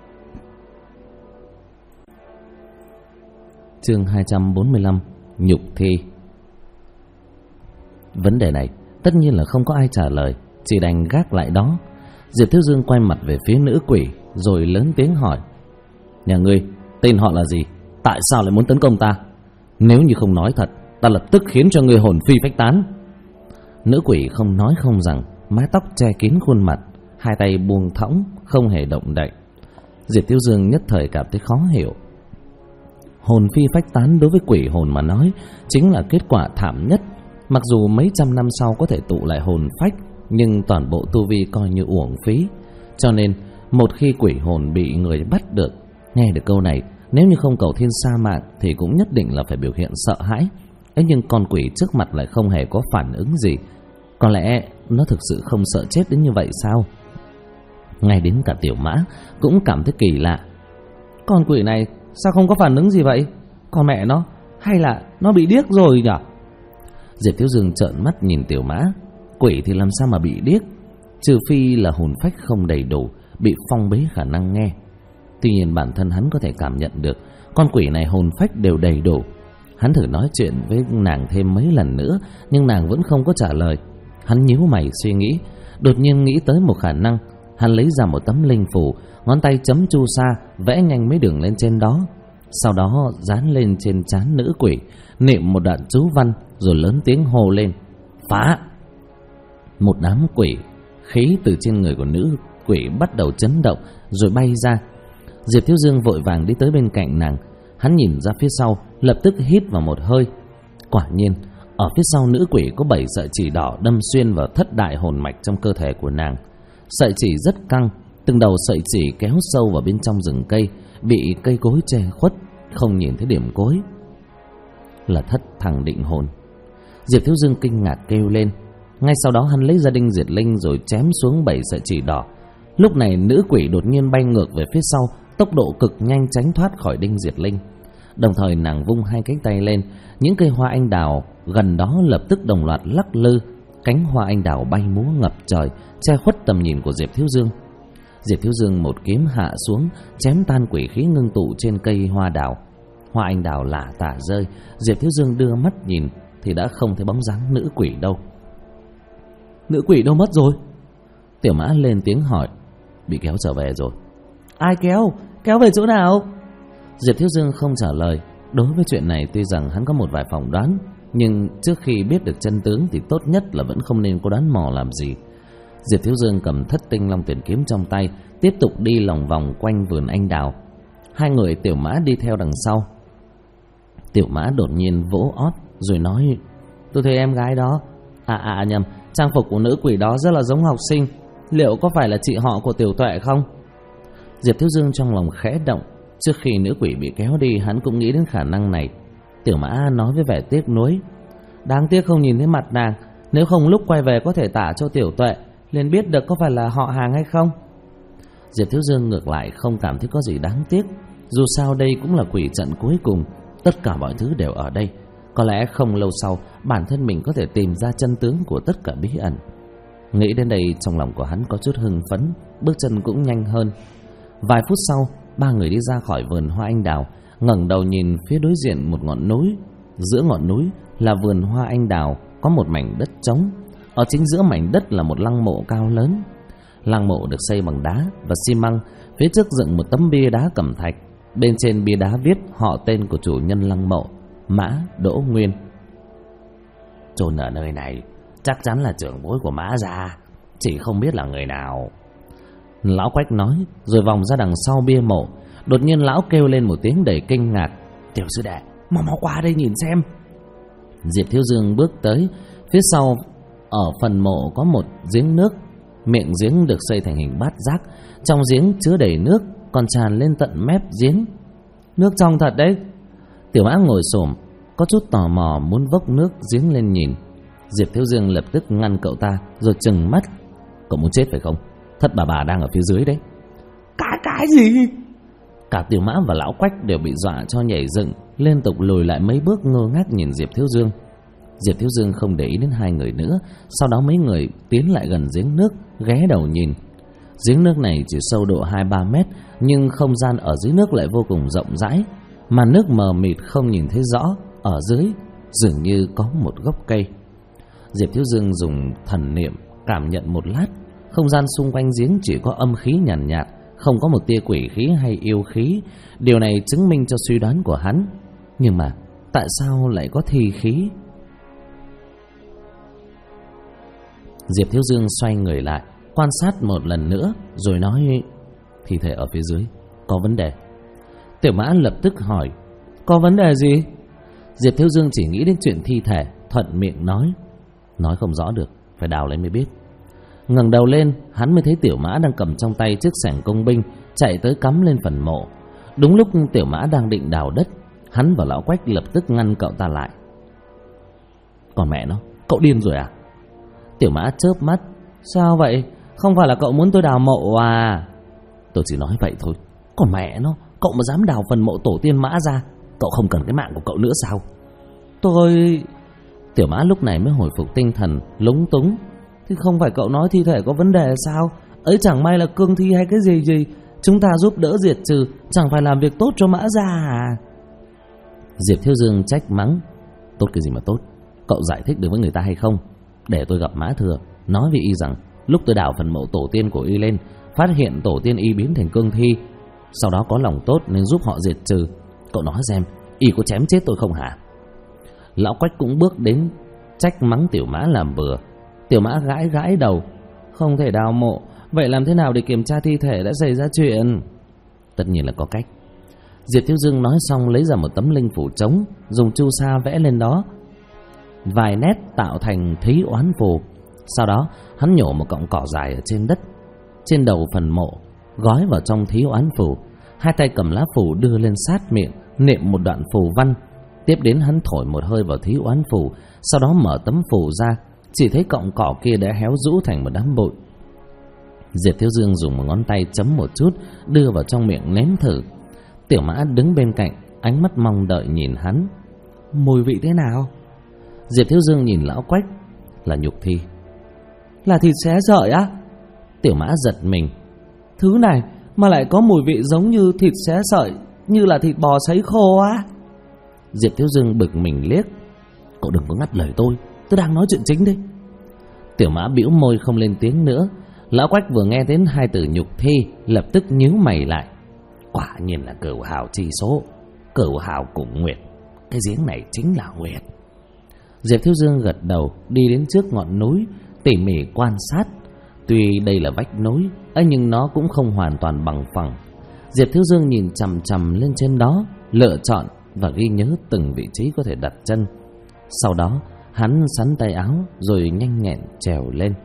[SPEAKER 2] Chương 245: Nhục thi. Vấn đề này tất nhiên là không có ai trả lời, chỉ đành gác lại đó. Diệp Thiếu Dương quay mặt về phía nữ quỷ rồi lớn tiếng hỏi: Nhà ngươi tên họ là gì? Tại sao lại muốn tấn công ta? Nếu như không nói thật, ta lập tức khiến cho ngươi hồn phi phách tán. Nữ quỷ không nói không rằng, mái tóc che kín khuôn mặt, 2 tay buông thõng không hề động đậy. Diệp Thiếu Dương nhất thời cảm thấy khó hiểu. Hồn phi phách tán đối với quỷ hồn mà nói chính là kết quả thảm nhất. Mặc dù mấy trăm năm sau có thể tụ lại hồn phách, nhưng toàn bộ tu vi coi như uổng phí. Cho nên một khi quỷ hồn bị người bắt được, nghe được câu này, nếu như không cầu thiên sa mạng thì cũng nhất định là phải biểu hiện sợ hãi. Ấy nhưng con quỷ trước mặt lại không hề có phản ứng gì. Có lẽ nó thực sự không sợ chết đến như vậy sao? Ngay đến cả Tiểu Mã cũng cảm thấy kỳ lạ. Con quỷ này sao không có phản ứng gì vậy? Con mẹ nó, hay là nó bị điếc rồi nhỉ? Diệp Thiếu Dương trợn mắt nhìn Tiểu Mã. Quỷ thì làm sao mà bị điếc, trừ phi là hồn phách không đầy đủ, bị phong bế khả năng nghe. Tuy nhiên bản thân hắn có thể cảm nhận được con quỷ này hồn phách đều đầy đủ. Hắn thử nói chuyện với nàng thêm mấy lần nữa, nhưng nàng vẫn không có trả lời. Hắn nhíu mày suy nghĩ, đột nhiên nghĩ tới một khả năng. Hắn lấy ra một tấm linh phù, ngón tay chấm chu sa, vẽ nhanh mấy đường lên trên đó. Sau đó dán lên trên trán nữ quỷ, niệm một đoạn chú văn rồi lớn tiếng hô lên: Phá! Một đám quỷ khí từ trên người của nữ quỷ bắt đầu chấn động rồi bay ra. Diệp Thiếu Dương vội vàng đi tới bên cạnh nàng. Hắn nhìn ra phía sau, lập tức hít vào một hơi. Quả nhiên, ở phía sau nữ quỷ có 7 sợi chỉ đỏ đâm xuyên vào thất đại hồn mạch trong cơ thể của nàng. Sợi chỉ rất căng, từng đầu sợi chỉ kéo sâu vào bên trong rừng cây, bị cây cối che khuất, không nhìn thấy điểm cối. Là thất thằng định hồn. Diệp Thiếu Dương kinh ngạc kêu lên. Ngay sau đó hắn lấy ra đinh diệt linh rồi chém xuống 7 sợi chỉ đỏ. Lúc này nữ quỷ đột nhiên bay ngược về phía sau, tốc độ cực nhanh tránh thoát khỏi đinh diệt linh. Đồng thời nàng vung 2 cánh tay lên, những cây hoa anh đào gần đó lập tức đồng loạt lắc lư. Cánh hoa anh đào bay múa ngập trời, che khuất tầm nhìn của Diệp Thiếu Dương. Diệp Thiếu Dương một kiếm hạ xuống, chém tan quỷ khí ngưng tụ trên cây hoa đào. Hoa anh đào lả tả rơi. Diệp Thiếu Dương đưa mắt nhìn thì đã không thấy bóng dáng nữ quỷ đâu. Nữ quỷ đâu mất rồi? Tiểu Mã lên tiếng hỏi. Bị kéo trở về rồi. Ai kéo? Kéo về chỗ nào? Diệp Thiếu Dương không trả lời. Đối với chuyện này tuy rằng hắn có một vài phỏng đoán, nhưng trước khi biết được chân tướng thì tốt nhất là vẫn không nên có đoán mò làm gì. Diệp Thiếu Dương cầm thất tinh long tuyển kiếm trong tay, tiếp tục đi lòng vòng quanh vườn anh đào. 2 người Tiểu Mã đi theo đằng sau. Tiểu Mã đột nhiên vỗ ót rồi nói: Tôi thấy em gái đó, nhầm, trang phục của nữ quỷ đó rất là giống học sinh. Liệu có phải là chị họ của Tiểu Tuệ không? Diệp Thiếu Dương trong lòng khẽ động. Trước khi nữ quỷ bị kéo đi, hắn cũng nghĩ đến khả năng này. Tiểu Mã nói với vẻ tiếc nuối: Đáng tiếc không nhìn thấy mặt nàng, nếu không lúc quay về có thể tả cho Tiểu Tuệ liền biết được có phải là họ hàng hay không. Diệp Thiếu Dương ngược lại không cảm thấy có gì đáng tiếc. Dù sao đây cũng là quỷ trận cuối cùng, tất cả mọi thứ đều ở đây. Có lẽ không lâu sau bản thân mình có thể tìm ra chân tướng của tất cả bí ẩn. Nghĩ đến đây trong lòng của hắn có chút hưng phấn, bước chân cũng nhanh hơn. Vài phút sau ba người đi ra khỏi vườn hoa anh đào, ngẩng đầu nhìn phía đối diện một ngọn núi. Giữa ngọn núi là vườn hoa anh đào, có một mảnh đất trống. Ở chính giữa mảnh đất là một lăng mộ cao lớn. Lăng mộ được xây bằng đá và xi măng, phía trước dựng một tấm bia đá cẩm thạch. Bên trên bia đá viết họ tên của chủ nhân lăng mộ, Mã Đỗ Nguyên. Chôn ở nơi này chắc chắn là trưởng bối của Mã gia, chỉ không biết là người nào. Lão Quách nói, rồi vòng ra đằng sau bia mộ. Đột nhiên lão kêu lên một tiếng đầy kinh ngạc: Tiểu sư đệ, mau qua đây nhìn xem. Diệp Thiếu Dương bước tới. Phía sau ở phần mộ có một giếng nước. Miệng giếng được xây thành hình bát giác, trong giếng chứa đầy nước, còn tràn lên tận mép giếng. Nước trong thật đấy. Tiểu Mã ngồi xổm, có chút tò mò muốn vốc nước giếng lên nhìn. Diệp Thiếu Dương lập tức ngăn cậu ta, rồi trừng mắt: Cậu muốn chết phải không? Thất bà đang ở phía dưới đấy.
[SPEAKER 3] Cái gì?
[SPEAKER 2] Cả Tiểu Mã và lão Quách đều bị dọa cho nhảy dựng, liên tục lùi lại mấy bước ngơ ngác nhìn Diệp Thiếu Dương. Diệp Thiếu Dương không để ý đến hai người nữa. Sau đó mấy người tiến lại gần giếng nước, ghé đầu nhìn. Giếng nước này chỉ sâu độ 2-3 mét, nhưng không gian ở dưới nước lại vô cùng rộng rãi. Màn nước mờ mịt không nhìn thấy rõ. Ở dưới dường như có một gốc cây. Diệp Thiếu Dương dùng thần niệm cảm nhận một lát. Không gian xung quanh giếng chỉ có âm khí nhàn nhạt, không có một tia quỷ khí hay yêu khí. Điều này chứng minh cho suy đoán của hắn. Nhưng mà tại sao lại có thi khí? Diệp Thiếu Dương xoay người lại, quan sát một lần nữa, rồi nói: Thi thể ở phía dưới có vấn đề. Tiểu Mã lập tức hỏi: Có vấn đề gì? Diệp Thiếu Dương chỉ nghĩ đến chuyện thi thể, thuận miệng nói không rõ được, phải đào lên mới biết. Ngẩng đầu lên, hắn mới thấy Tiểu Mã đang cầm trong tay chiếc xẻng công binh, chạy tới cắm lên phần mộ. Đúng lúc Tiểu Mã đang định đào đất, hắn và lão Quách lập tức ngăn cậu ta lại. Còn mẹ nó, cậu điên rồi à? Tiểu Mã chớp mắt: Sao vậy? Không phải là cậu muốn tôi đào mộ à? Tôi chỉ nói vậy thôi. Còn mẹ nó, cậu mà dám đào phần mộ tổ tiên Mã ra, cậu không cần cái mạng của cậu nữa sao? Tôi... Tiểu Mã lúc này mới hồi phục tinh thần, lúng túng: Thì không phải cậu nói thi thể có vấn đề sao? Ấy chẳng may là cương thi hay cái gì, chúng ta giúp đỡ diệt trừ, chẳng phải làm việc tốt cho Mã gia à? Diệp Thiếu Dương trách mắng: Tốt cái gì mà tốt? Cậu giải thích được với người ta hay không? Để tôi gặp Mã Thừa, nói với y rằng lúc tôi đào phần mộ tổ tiên của y lên, phát hiện tổ tiên y biến thành cương thi, sau đó có lòng tốt nên giúp họ diệt trừ. Cậu nói xem, y có chém chết tôi không hả? Lão Quách cũng bước đến trách mắng Tiểu Mã làm bừa. Tiểu Mã gãi đầu: Không thể đào mộ, vậy làm thế nào để kiểm tra thi thể đã xảy ra chuyện? Tất nhiên là có cách. Diệp Thiếu Dương nói xong lấy ra một tấm linh phủ trống, dùng chu sa vẽ lên đó vài nét tạo thành thí oán phù. Sau đó hắn nhổ một cọng cỏ dài ở trên đất, trên đầu phần mộ, gói vào trong thí oán phù. Hai tay cầm lá phù đưa lên sát miệng, niệm một đoạn phù văn. Tiếp đến hắn thổi một hơi vào thí oán phù, sau đó mở tấm phù ra. Chỉ thấy cọng cỏ kia đã héo rũ thành một đám bụi. Diệp Thiếu Dương dùng một ngón tay chấm một chút, đưa vào trong miệng nếm thử. Tiểu Mã đứng bên cạnh, ánh mắt mong đợi nhìn hắn: Mùi vị thế nào? Diệp Thiếu Dương nhìn lão Quách: Là nhục thi. Là thịt xé sợi á? Tiểu Mã giật mình: Thứ này mà lại có mùi vị giống như thịt xé sợi, như là thịt bò sấy khô á? Diệp Thiếu Dương bực mình liếc: Cậu đừng có ngắt lời tôi đang nói chuyện chính đấy. Tiểu Mã bĩu môi không lên tiếng nữa. Lão Quách vừa nghe đến hai từ nhục thi, lập tức nhíu mày lại. Quả nhiên là cửu hào chi số, cửu hào cùng nguyệt, cái giếng này chính là nguyệt. Diệp Thiếu Dương gật đầu, đi đến trước ngọn núi, tỉ mỉ quan sát. Tuy đây là vách núi, nhưng nó cũng không hoàn toàn bằng phẳng. Diệp Thiếu Dương nhìn chằm chằm lên trên đó, lựa chọn và ghi nhớ từng vị trí có thể đặt chân. Sau đó hắn sắn tay áo rồi nhanh nhẹn trèo lên.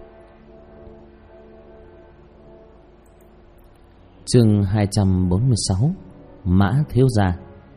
[SPEAKER 2] Chương 246: Mã thiếu gia.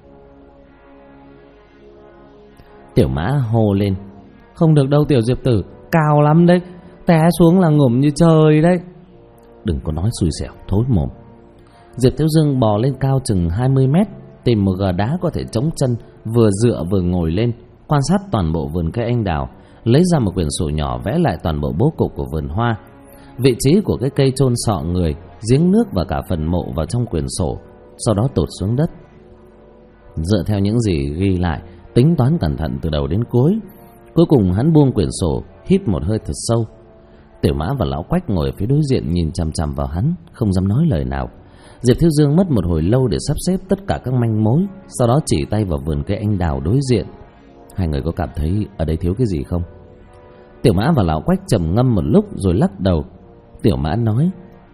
[SPEAKER 2] Tiểu Mã hô lên: Không được đâu Tiểu Diệp tử, cao lắm đấy, té xuống là ngủm như trời đấy. Đừng có nói xui xẻo, thối mồm. Diệp Thiếu Dương bò lên cao chừng 20 mét, tìm một gờ đá có thể chống chân, vừa dựa vừa ngồi lên, quan sát toàn bộ vườn cây anh đào, lấy ra một quyển sổ nhỏ vẽ lại toàn bộ bố cục của vườn hoa. Vị trí của cái cây chôn sọ người giếng nước và cả phần mộ vào trong quyển sổ, sau đó tụt xuống đất. Dựa theo những gì ghi lại, tính toán cẩn thận từ đầu đến cuối, cuối cùng hắn buông quyển sổ, hít một hơi thật sâu. Tiểu Mã và Lão Quách ngồi ở phía đối diện nhìn chằm chằm vào hắn, không dám nói lời nào. Diệp Thiếu Dương mất một hồi lâu để sắp xếp tất cả các manh mối, sau đó chỉ tay vào vườn cây anh đào đối diện. Hai người có cảm thấy ở đây thiếu cái gì không? Tiểu Mã và Lão Quách trầm ngâm một lúc rồi lắc đầu. Tiểu Mã nói: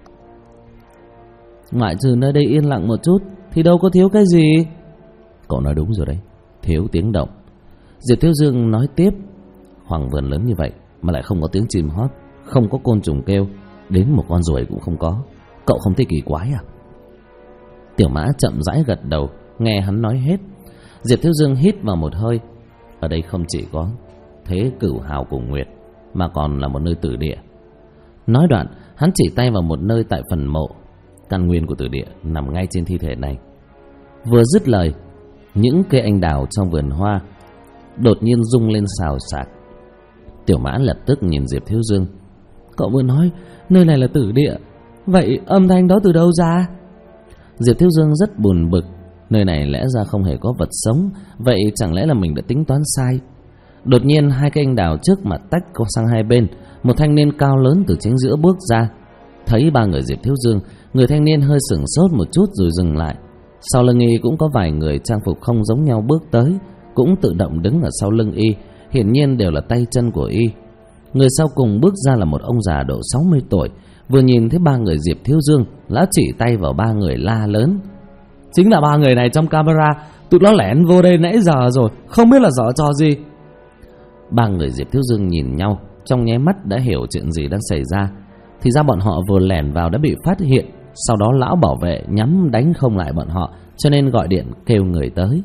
[SPEAKER 2] ngoại trừ nơi đây yên lặng một chút thì đâu có thiếu cái gì. Cậu nói đúng rồi đấy, thiếu tiếng động. Diệp Thiếu Dương nói tiếp: hoang vườn lớn như vậy mà lại không có tiếng chim hót, không có côn trùng kêu, đến một con ruồi cũng không có. Cậu không thấy kỳ quái à? Tiểu Mã chậm rãi gật đầu, nghe hắn nói hết. Diệp Thiếu Dương hít vào một hơi. Ở đây không chỉ có Thế Cửu Hào cùng Nguyệt, mà còn là một nơi tử địa. Nói đoạn, hắn chỉ tay vào một nơi tại phần mộ. Căn nguyên của tử địa nằm ngay trên thi thể này. Vừa dứt lời, những cây anh đào trong vườn hoa đột nhiên rung lên xào xạc. Tiểu Mã lập tức nhìn Diệp Thiếu Dương. Cậu vừa nói nơi này là tử địa, vậy âm thanh đó từ đâu ra? Diệp Thiếu Dương rất buồn bực. Nơi này lẽ ra không hề có vật sống, vậy chẳng lẽ là mình đã tính toán sai? Đột nhiên hai cây anh đào trước mặt tách sang hai bên. Một thanh niên cao lớn từ chính giữa bước ra. Thấy ba người Diệp Thiếu Dương, người thanh niên hơi sửng sốt một chút rồi dừng lại. Sau lưng y cũng có vài người trang phục không giống nhau bước tới, cũng tự động đứng ở sau lưng y, hiển nhiên đều là tay chân của y. Người sau cùng bước ra là một ông già độ 60 tuổi. Vừa nhìn thấy ba người Diệp Thiếu Dương, lão chỉ tay vào ba người la lớn: chính là ba người này trong camera, tụi nó lẻn vô đây nãy giờ rồi, không biết là giở trò gì. Ba người Diệp Thiếu Dương nhìn nhau, trong nháy mắt đã hiểu chuyện gì đang xảy ra. Thì ra bọn họ vừa lẻn vào đã bị phát hiện. Sau đó lão bảo vệ nhắm đánh không lại bọn họ, cho nên gọi điện kêu người tới.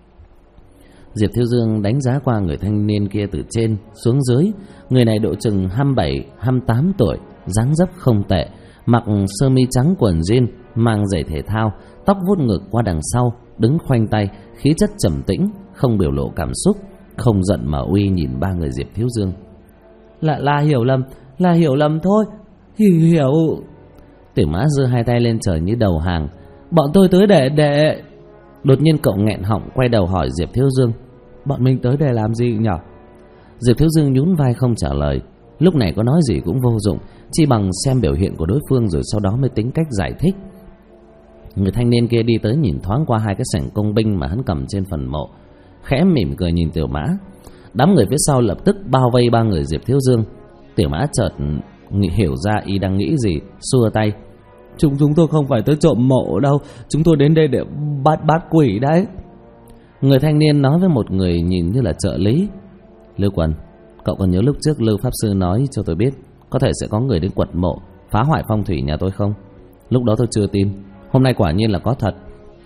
[SPEAKER 2] Diệp Thiếu Dương đánh giá qua người thanh niên kia từ trên xuống dưới. Người này độ chừng 27-28 tuổi, dáng dấp không tệ, mặc sơ mi trắng quần jean, mang giày thể thao, tóc vuốt ngược qua đằng sau, đứng khoanh tay, khí chất trầm tĩnh, không biểu lộ cảm xúc, không giận mà uy nhìn ba người Diệp Thiếu Dương. Là hiểu lầm thôi, hiểu. Tiểu Mã giơ hai tay lên trời như đầu hàng. Bọn tôi tới để... Đột nhiên cậu nghẹn họng quay đầu hỏi Diệp Thiếu Dương: bọn mình tới để làm gì nhỉ? Diệp Thiếu Dương nhún vai không trả lời. Lúc này có nói gì cũng vô dụng, chỉ bằng xem biểu hiện của đối phương rồi sau đó mới tính cách giải thích. Người thanh niên kia đi tới nhìn thoáng qua hai cái sảnh công binh mà hắn cầm trên phần mộ, khẽ mỉm cười nhìn Tiểu Mã. Đám người phía sau lập tức bao vây ba người Diệp Thiếu Dương. Tiểu Mã chợt hiểu ra y đang nghĩ gì, xua tay: Chúng tôi không phải tới trộm mộ đâu, chúng tôi đến đây để bắt quỷ đấy. Người thanh niên nói với một người nhìn như là trợ lý: Lưu Quân, cậu còn nhớ lúc trước Lưu Pháp Sư nói cho tôi biết có thể sẽ có người đến quật mộ, phá hoại phong thủy nhà tôi không? Lúc đó tôi chưa tin, hôm nay quả nhiên là có thật.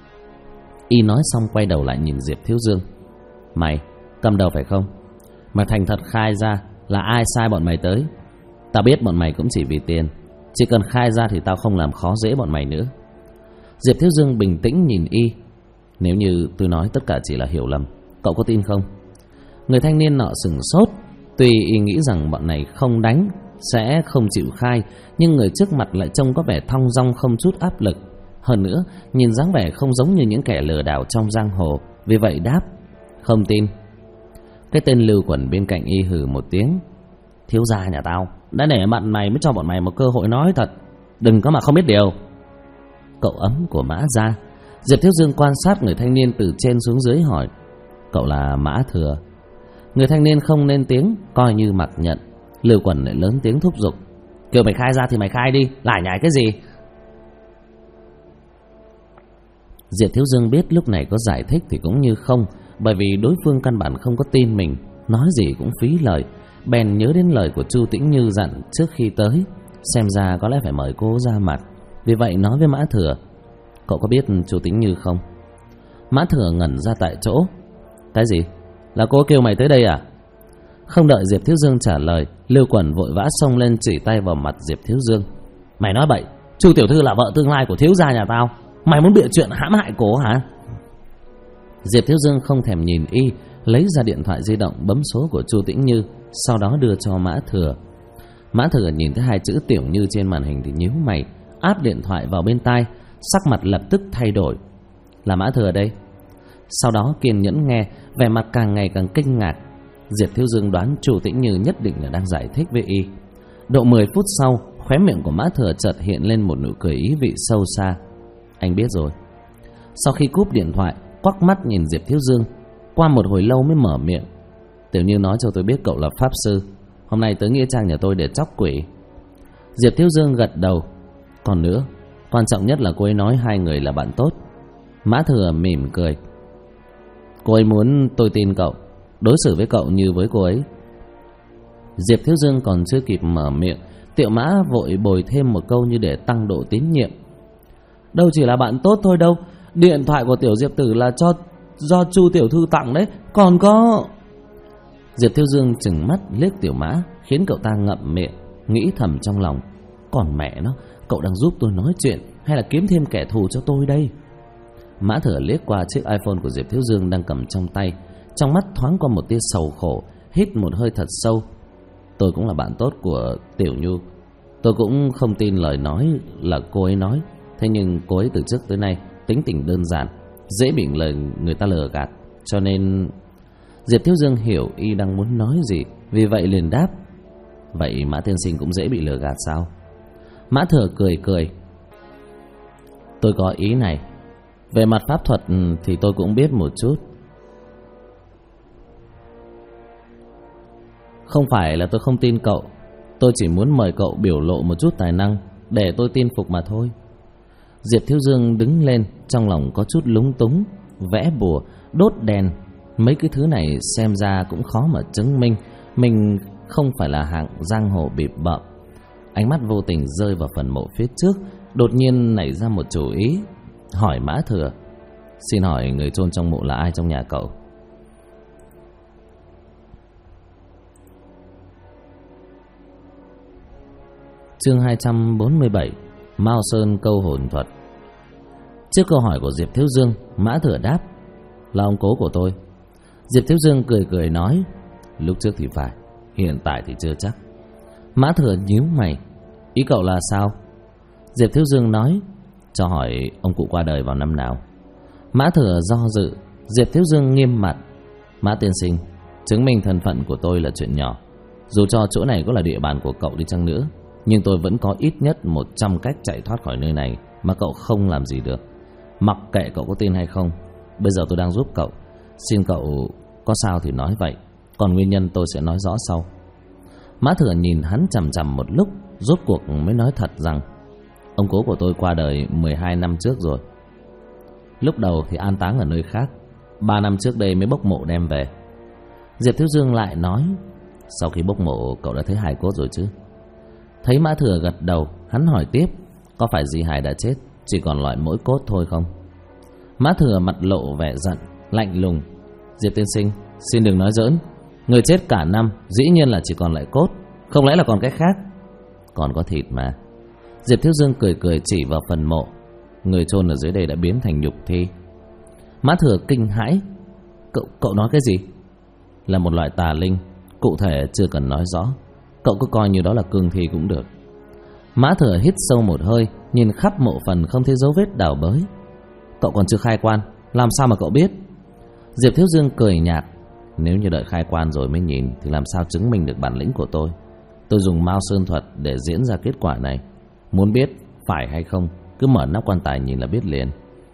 [SPEAKER 2] Y nói xong quay đầu lại nhìn Diệp Thiếu Dương: Mày cầm đầu phải không? Mày thành thật khai ra là ai sai bọn mày tới. Tao biết bọn mày cũng chỉ vì tiền, chỉ cần khai ra thì tao không làm khó dễ bọn mày nữa. Diệp Thiếu Dương bình tĩnh nhìn y: Nếu như tôi nói tất cả chỉ là hiểu lầm, cậu có tin không? Người thanh niên nọ sửng sốt. Tuy y nghĩ rằng bọn này không đánh, sẽ không chịu khai, nhưng người trước mặt lại trông có vẻ thong dong không chút áp lực. Hơn nữa, nhìn dáng vẻ không giống như những kẻ lừa đảo trong giang hồ, vì vậy đáp: Không tin. Cái tên Lưu Quẩn bên cạnh y hừ một tiếng: Thiếu gia nhà tao đã để mặt mày mới cho bọn mày một cơ hội nói thật, đừng có mà không biết điều. Cậu ấm của Mã gia. Diệp Thiếu Dương quan sát người thanh niên từ trên xuống dưới hỏi: Cậu là Mã Thừa? Người thanh niên không lên tiếng, coi như mặc nhận. Lưu Quẩn lại lớn tiếng thúc giục: Kêu mày khai ra thì mày khai đi, lải nhải cái gì? Diệp Thiếu Dương biết lúc này có giải thích thì cũng như không, bởi vì đối phương căn bản không có tin mình, nói gì cũng phí lời. Bèn nhớ đến lời của Chu Tĩnh Như dặn trước khi tới, xem ra có lẽ phải mời cô ra mặt. Vì vậy nói với Mã Thừa: Cậu có biết Chu Tĩnh Như không? Mã Thừa ngẩn ra tại chỗ: Cái gì? Là cô kêu mày tới đây à? Không đợi Diệp Thiếu Dương trả lời, Lưu Quẩn vội vã xông lên chỉ tay vào mặt Diệp Thiếu Dương: Mày nói bậy, Chu tiểu thư là vợ tương lai của thiếu gia nhà tao, mày muốn bịa chuyện hãm hại cô hả? Diệp Thiếu Dương không thèm nhìn y, lấy ra điện thoại di động bấm số của Chu Tĩnh Như, sau đó đưa cho Mã Thừa. Mã Thừa nhìn thấy hai chữ Tiểu Như trên màn hình thì nhíu mày. áp điện thoại vào bên tai, sắc mặt lập tức thay đổi. Là Mã Thừa đây. Sau đó kiên nhẫn nghe, vẻ mặt càng ngày càng kinh ngạc. Diệp Thiếu Dương đoán Chu Tĩnh Như nhất định là đang giải thích với y. Độ 10 phút sau, khóe miệng của Mã Thừa chợt hiện lên một nụ cười ý vị sâu xa. Anh biết rồi. Sau khi cúp điện thoại, quắc mắt nhìn Diệp Thiếu Dương, qua một hồi lâu mới mở miệng. Tiểu Như nói cho tôi biết cậu là pháp sư. Hôm nay tới nghĩa trang nhà tôi để tróc quỷ. Diệp Thiếu Dương gật đầu. Còn nữa, quan trọng nhất là cô ấy nói hai người là bạn tốt. Mã Thừa mỉm cười. Cô ấy muốn tôi tin cậu, đối xử với cậu như với cô ấy. Diệp Thiếu Dương còn chưa kịp mở miệng, Tiểu Mã vội bồi thêm một câu như để tăng độ tín nhiệm. Đâu chỉ là bạn tốt thôi đâu, điện thoại của Tiểu Diệp Tử là do Chu tiểu thư tặng đấy, còn có... Diệp Thiếu Dương chừng mắt liếc Tiểu Mã, khiến cậu ta ngậm miệng, nghĩ thầm trong lòng. Còn mẹ nó, cậu đang giúp tôi nói chuyện hay là kiếm thêm kẻ thù cho tôi đây? Mã Thừa liếc qua chiếc iPhone của Diệp Thiếu Dương đang cầm trong tay, trong mắt thoáng qua một tia sầu khổ, hít một hơi thật sâu. Tôi cũng là bạn tốt của Tiểu Nhu. Tôi cũng không tin lời nói là cô ấy nói. Thế nhưng cô ấy từ trước tới nay tính tình đơn giản, dễ bị lời người ta lừa gạt. Cho nên... Diệp Thiếu Dương hiểu y đang muốn nói gì, vì vậy liền đáp. Vậy Mã tiên sinh cũng dễ bị lừa gạt sao? Mã Thừa cười cười. Tôi có ý này. Về mặt pháp thuật thì tôi cũng biết một chút. Không phải là tôi không tin cậu, tôi chỉ muốn mời cậu biểu lộ một chút tài năng để tôi tin phục mà thôi. Diệp Thiếu Dương đứng lên, trong lòng có chút lúng túng. Vẽ bùa, đốt đèn, mấy cái thứ này xem ra cũng khó mà chứng minh mình không phải là hạng giang hồ bịp bợm. Ánh mắt vô tình rơi vào phần mộ phía trước, đột nhiên nảy ra một chủ ý, hỏi Mã Thừa. Xin hỏi người chôn trong mộ là ai trong nhà cậu? Chương 247, Mao Sơn câu hồn thuật. Trước câu hỏi của Diệp Thiếu Dương, Mã Thừa đáp. Là ông cố của tôi. Diệp Thiếu Dương cười cười nói. Lúc trước thì phải, hiện tại thì chưa chắc. Mã Thừa nhíu mày. Ý cậu là sao? Diệp Thiếu Dương nói. Cho hỏi ông cụ qua đời vào năm nào? Mã Thừa do dự. Diệp Thiếu Dương nghiêm mặt. Mã tiên sinh, chứng minh thân phận của tôi là chuyện nhỏ. Dù cho chỗ này có là địa bàn của cậu đi chăng nữa, nhưng tôi vẫn có ít nhất 100 cách chạy thoát khỏi nơi này mà cậu không làm gì được. Mặc kệ cậu có tin hay không, bây giờ tôi đang giúp cậu. Xin cậu có sao thì nói vậy, còn nguyên nhân tôi sẽ nói rõ sau. Mã Thừa nhìn hắn chằm chằm một lúc, rốt cuộc mới nói thật rằng ông cố của tôi qua đời 12 năm trước rồi. Lúc đầu thì an táng ở nơi khác, 3 năm trước đây mới bốc mộ đem về. Diệp Thiếu Dương lại nói. Sau khi bốc mộ cậu đã thấy hài cốt rồi chứ? Thấy Mã Thừa gật đầu, hắn hỏi tiếp. Có phải Di Hải đã chết, chỉ còn lại mỗi cốt thôi không? Mã Thừa mặt lộ vẻ giận, lạnh lùng. Diệp tiên sinh, xin đừng nói giỡn. Người chết cả năm, dĩ nhiên là chỉ còn lại cốt. Không lẽ là còn cái khác? Còn có thịt mà. Diệp Thiếu Dương cười cười chỉ vào phần mộ. Người chôn ở dưới đây đã biến thành nhục thi. Mã Thừa kinh hãi. Cậu nói cái gì? Là một loại tà linh, cụ thể chưa cần nói rõ. Cậu cứ coi như đó là cương thi cũng được. Mã Thừa hít sâu một hơi, nhìn khắp mộ phần không thấy dấu vết đào bới. Cậu còn chưa khai quan, làm sao mà cậu biết? Diệp Thiếu Dương cười nhạt. Nếu như đợi khai quan rồi mới nhìn thì làm sao chứng minh được bản lĩnh của tôi? Tôi dùng Mao Sơn thuật để diễn ra kết quả này. Muốn biết phải hay không, cứ mở nắp quan tài nhìn là biết liền.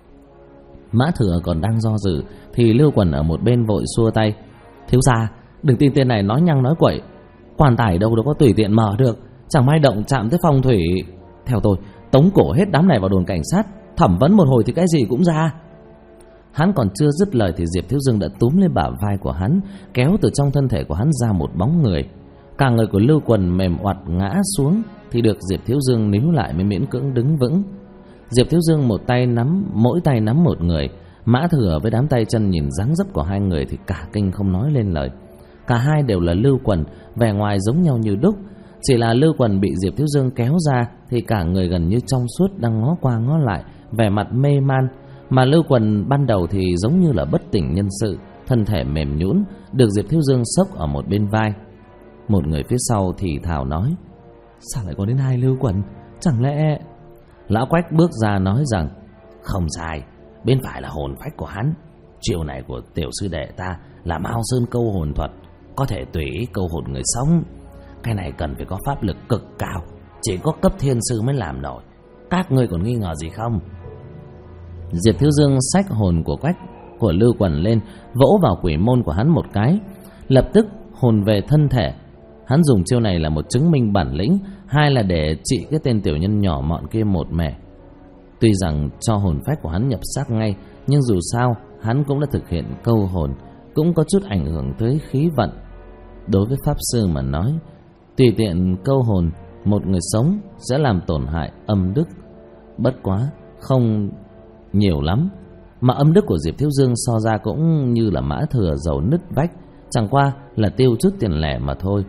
[SPEAKER 2] Mã Thừa còn đang do dự thì Lưu Quần ở một bên vội xua tay. Thiếu gia, đừng tin tên này nói nhăng nói quậy. Quan tài đâu có tùy tiện mở được, chẳng may động chạm tới phong thủy. Theo tôi, tống cổ hết đám này vào đồn cảnh sát, thẩm vấn một hồi thì cái gì cũng ra. Hắn còn chưa dứt lời thì Diệp Thiếu Dương đã túm lên bả vai của hắn, kéo từ trong thân thể của hắn ra một bóng người. Cả người của Lưu Quần mềm oặt ngã xuống, thì được Diệp Thiếu Dương níu lại mới miễn cưỡng đứng vững. Diệp Thiếu Dương mỗi tay nắm một người. Mã Thừa với đám tay chân nhìn dáng dấp của hai người thì cả kinh không nói lên lời. Cả hai đều là Lưu Quần, vẻ ngoài giống nhau như đúc. Chỉ là Lưu Quần bị Diệp Thiếu Dương kéo ra thì cả người gần như trong suốt, đang ngó qua ngó lại, vẻ mặt mê man. Mà Lưu Quần ban đầu thì giống như là bất tỉnh nhân sự, thân thể mềm nhũn, được Diệp Thiếu Dương xốc ở một bên vai. Một người phía sau thì thào nói. Sao lại có đến hai Lưu Quần? Chẳng lẽ... Lão Quách bước ra nói rằng: Không sai, bên phải là hồn phách của hắn. Chiêu này của tiểu sư đệ ta là Mao Sơn câu hồn thuật, có thể tùy ý câu hồn người sống. Cái này cần phải có pháp lực cực cao, chỉ có cấp thiên sư mới làm nổi. Các ngươi còn nghi ngờ gì không? Diệp Thiếu Dương xách hồn của Quách của Lưu Quần lên, vỗ vào quỷ môn của hắn một cái, lập tức hồn về thân thể. Hắn dùng chiêu này là một chứng minh bản lĩnh, hai là để trị cái tên tiểu nhân nhỏ mọn kia một mẻ. Tuy rằng cho hồn phách của hắn nhập xác ngay, nhưng dù sao hắn cũng đã thực hiện câu hồn, cũng có chút ảnh hưởng tới khí vận. Đối với pháp sư mà nói, tùy tiện câu hồn một người sống sẽ làm tổn hại âm đức, bất quá không nhiều lắm. Mà âm đức của Diệp Thiếu Dương so ra cũng như là mã thừa dầu nứt vách, chẳng qua là tiêu chút tiền lẻ mà thôi.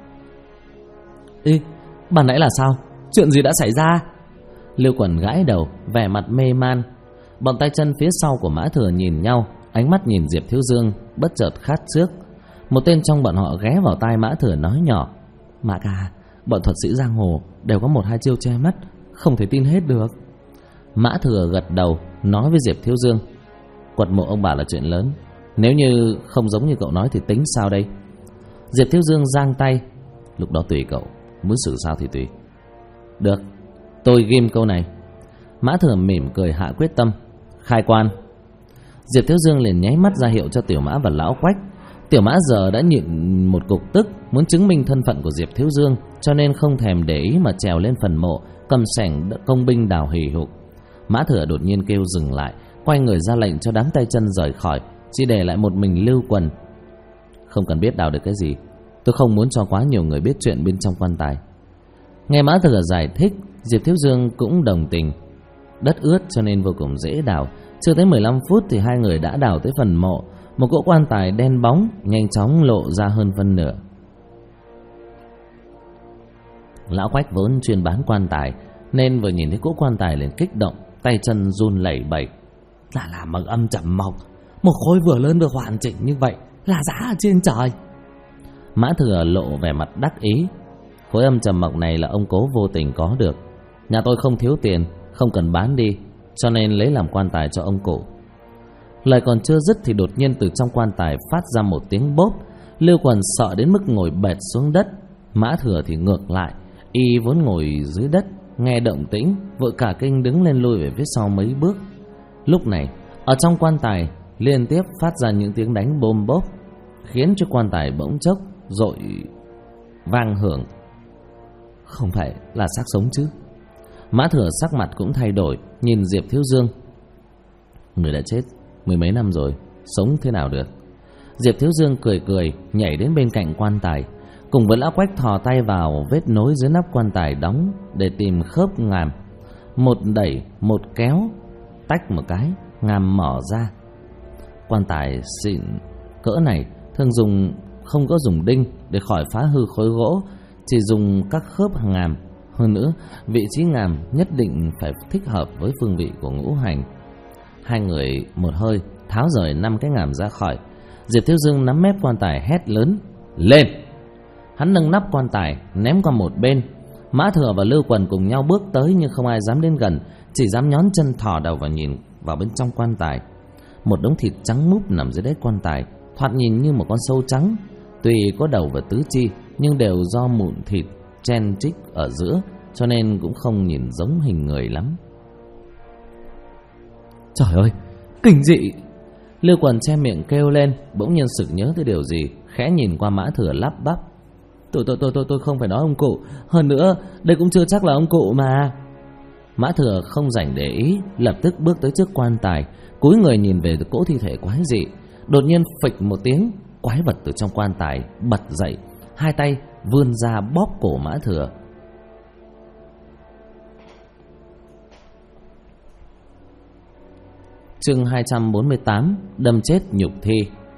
[SPEAKER 2] Ê, ban nãy là sao? Chuyện gì đã xảy ra? Lưu Quần gãi đầu, vẻ mặt mê man. Bọn tay chân phía sau của mã thừa nhìn nhau, ánh mắt nhìn Diệp Thiếu Dương bất chợt khát trước. Một tên trong bọn họ ghé vào tai mã thừa nói nhỏ: Mã ca, bọn thuật sĩ giang hồ đều có một hai chiêu che mắt, không thể tin hết được. Mã thừa gật đầu, nói với Diệp Thiếu Dương: Quật mộ ông bà là chuyện lớn, nếu như không giống như cậu nói thì tính sao đây? Diệp Thiếu Dương giang tay: Lúc đó tùy cậu, muốn xử sao thì tùy. Được, tôi ghim câu này. Mã thừa mỉm cười hạ quyết tâm: Khai quan. Diệp Thiếu Dương liền nháy mắt ra hiệu cho Tiểu Mã và Lão Quách. Tiểu Mã giờ đã nhịn một cục tức, muốn chứng minh thân phận của Diệp Thiếu Dương, cho nên không thèm để ý mà trèo lên phần mộ, cầm sẻng công binh đào hì hục. Mã thừa đột nhiên kêu dừng lại, quay người ra lệnh cho đám tay chân rời khỏi, chỉ để lại một mình Lưu Quần. Không cần biết đào được cái gì, tôi không muốn cho quá nhiều người biết chuyện bên trong quan tài. Nghe Mã thừa giải thích, Diệp Thiếu Dương cũng đồng tình. Đất ướt cho nên vô cùng dễ đào. Chưa tới 15 phút thì hai người đã đào tới phần mộ. Một cỗ quan tài đen bóng nhanh chóng lộ ra hơn phân nửa. Lão Quách vốn chuyên bán quan tài, nên vừa nhìn thấy cỗ quan tài liền kích động, tay chân run lẩy bẩy.
[SPEAKER 3] Là làm bằng âm trầm mộc, một khối vừa lớn được hoàn chỉnh như vậy là giá ở trên trời.
[SPEAKER 2] Mã thừa lộ vẻ mặt đắc ý. Khối âm trầm mộc này là ông cố vô tình có được. Nhà tôi không thiếu tiền, không cần bán đi, cho nên lấy làm quan tài cho ông cụ. Lời còn chưa dứt thì đột nhiên từ trong quan tài phát ra một tiếng bốp. Lưu Quần sợ đến mức ngồi bệt xuống đất. Mã thừa thì ngược lại, y vốn ngồi dưới đất, nghe động tĩnh vội cả kinh đứng lên lui về phía sau mấy bước. Lúc này ở trong quan tài liên tiếp phát ra những tiếng đánh bôm bốp, khiến cho quan tài bỗng chốc dội vang hưởng. Không phải là xác sống chứ? Mã thừa sắc mặt cũng thay đổi, nhìn Diệp Thiếu Dương. Người đã chết mười mấy năm rồi, sống thế nào được? Diệp Thiếu Dương cười cười, nhảy đến bên cạnh quan tài, cùng với Lão Quách thò tay vào vết nối dưới nắp quan tài đóng để tìm khớp ngàm. Một đẩy, một kéo, tách một cái, ngàm mỏ ra. Quan tài xịn cỡ này thường dùng không có dùng đinh để khỏi phá hư khối gỗ, chỉ dùng các khớp ngàm. Hơn nữa, vị trí ngàm nhất định phải thích hợp với phương vị của ngũ hành. Hai người một hơi tháo rời 5 cái ngàm ra khỏi. Diệp Thiếu Dương nắm mép quan tài hét lớn: Lên! Hắn nâng nắp quan tài ném qua một bên. Mã thừa và Lưu Quần cùng nhau bước tới, nhưng không ai dám đến gần, chỉ dám nhón chân thò đầu và nhìn vào bên trong quan tài. Một đống thịt trắng múp nằm dưới đáy quan tài, thoạt nhìn như một con sâu trắng. Tuy có đầu và tứ chi, nhưng đều do mụn thịt chen chích ở giữa, cho nên cũng không nhìn giống hình người lắm.
[SPEAKER 3] Trời ơi, kinh dị!
[SPEAKER 2] Lưu Quần che miệng kêu lên, bỗng nhiên sực nhớ tới điều gì, khẽ nhìn qua Mã thừa lắp bắp: Tôi không phải nói ông cụ, hơn nữa đây cũng chưa chắc là ông cụ mà. Mã thừa không rảnh để ý, lập tức bước tới trước quan tài, cúi người nhìn về cỗ thi thể quái dị. Đột nhiên phịch một tiếng, quái vật từ trong quan tài bật dậy, hai tay vươn ra bóp cổ Mã thừa. Chương 248: Đâm chết nhục thi.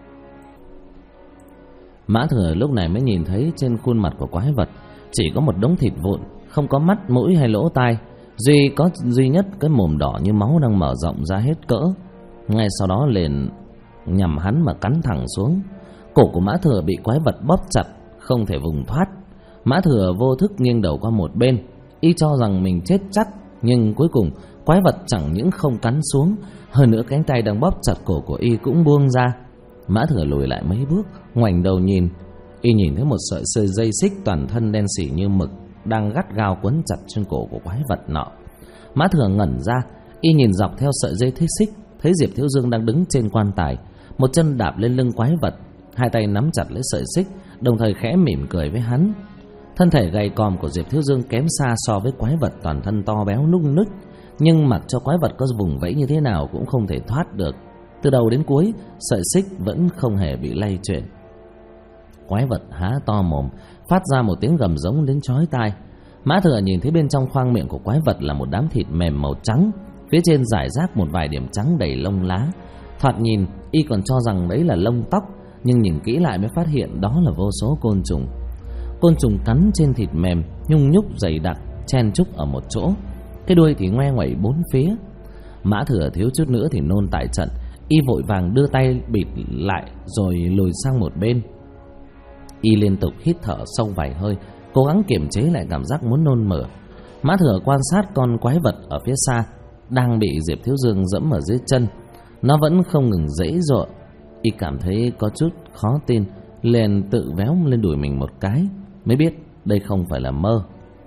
[SPEAKER 2] Mã thừa lúc này mới nhìn thấy trên khuôn mặt của quái vật chỉ có một đống thịt vụn, không có mắt, mũi hay lỗ tai, duy nhất cái mồm đỏ như máu đang mở rộng ra hết cỡ. Ngay sau đó liền nhằm hắn mà cắn thẳng xuống. Cổ của Mã thừa bị quái vật bóp chặt, không thể vùng thoát. Mã thừa vô thức nghiêng đầu qua một bên, y cho rằng mình chết chắc, Nhưng cuối cùng quái vật chẳng những không cắn xuống, hơn nữa cánh tay đang bóp chặt cổ của y cũng buông ra. Mã Thừa lùi lại mấy bước, ngoảnh đầu nhìn. Y nhìn thấy một sợi dây xích toàn thân đen xỉ như mực đang gắt gao quấn chặt trên cổ của quái vật nọ. Mã Thừa ngẩn ra, y nhìn dọc theo sợi dây xích, thấy Diệp Thiếu Dương đang đứng trên quan tài, một chân đạp lên lưng quái vật, hai tay nắm chặt lấy sợi xích, đồng thời khẽ mỉm cười với hắn. Thân thể gầy còm của Diệp Thiếu Dương kém xa so với quái vật toàn thân to béo nung nứt, nhưng mặc cho quái vật có vùng vẫy như thế nào cũng không thể thoát được. Từ đầu đến cuối, sợi xích vẫn không hề bị lay chuyển. Quái vật há to mồm, phát ra một tiếng gầm giống đến chói tai. Mã Thừa nhìn thấy bên trong khoang miệng của quái vật là một đám thịt mềm màu trắng, phía trên rải rác một vài điểm trắng đầy lông lá. Thoạt nhìn, y còn cho rằng đấy là lông tóc, nhưng nhìn kỹ lại mới phát hiện đó là vô số côn trùng. Côn trùng cắn trên thịt mềm, nhung nhúc dày đặc, chen chúc ở một chỗ. Cái đuôi thì ngoe ngoẩy bốn phía. Mã Thừa thiếu chút nữa thì nôn tại trận, y vội vàng đưa tay bịt lại rồi lùi sang một bên. Y liên tục hít thở sâu vài hơi, cố gắng kiềm chế lại cảm giác muốn nôn mửa. Mã Thừa quan sát con quái vật ở phía xa, đang bị Diệp Thiếu Dương dẫm ở dưới chân. Nó vẫn không ngừng giãy giụa. Y cảm thấy có chút khó tin, liền tự véo lên đùi mình một cái, mới biết đây không phải là mơ.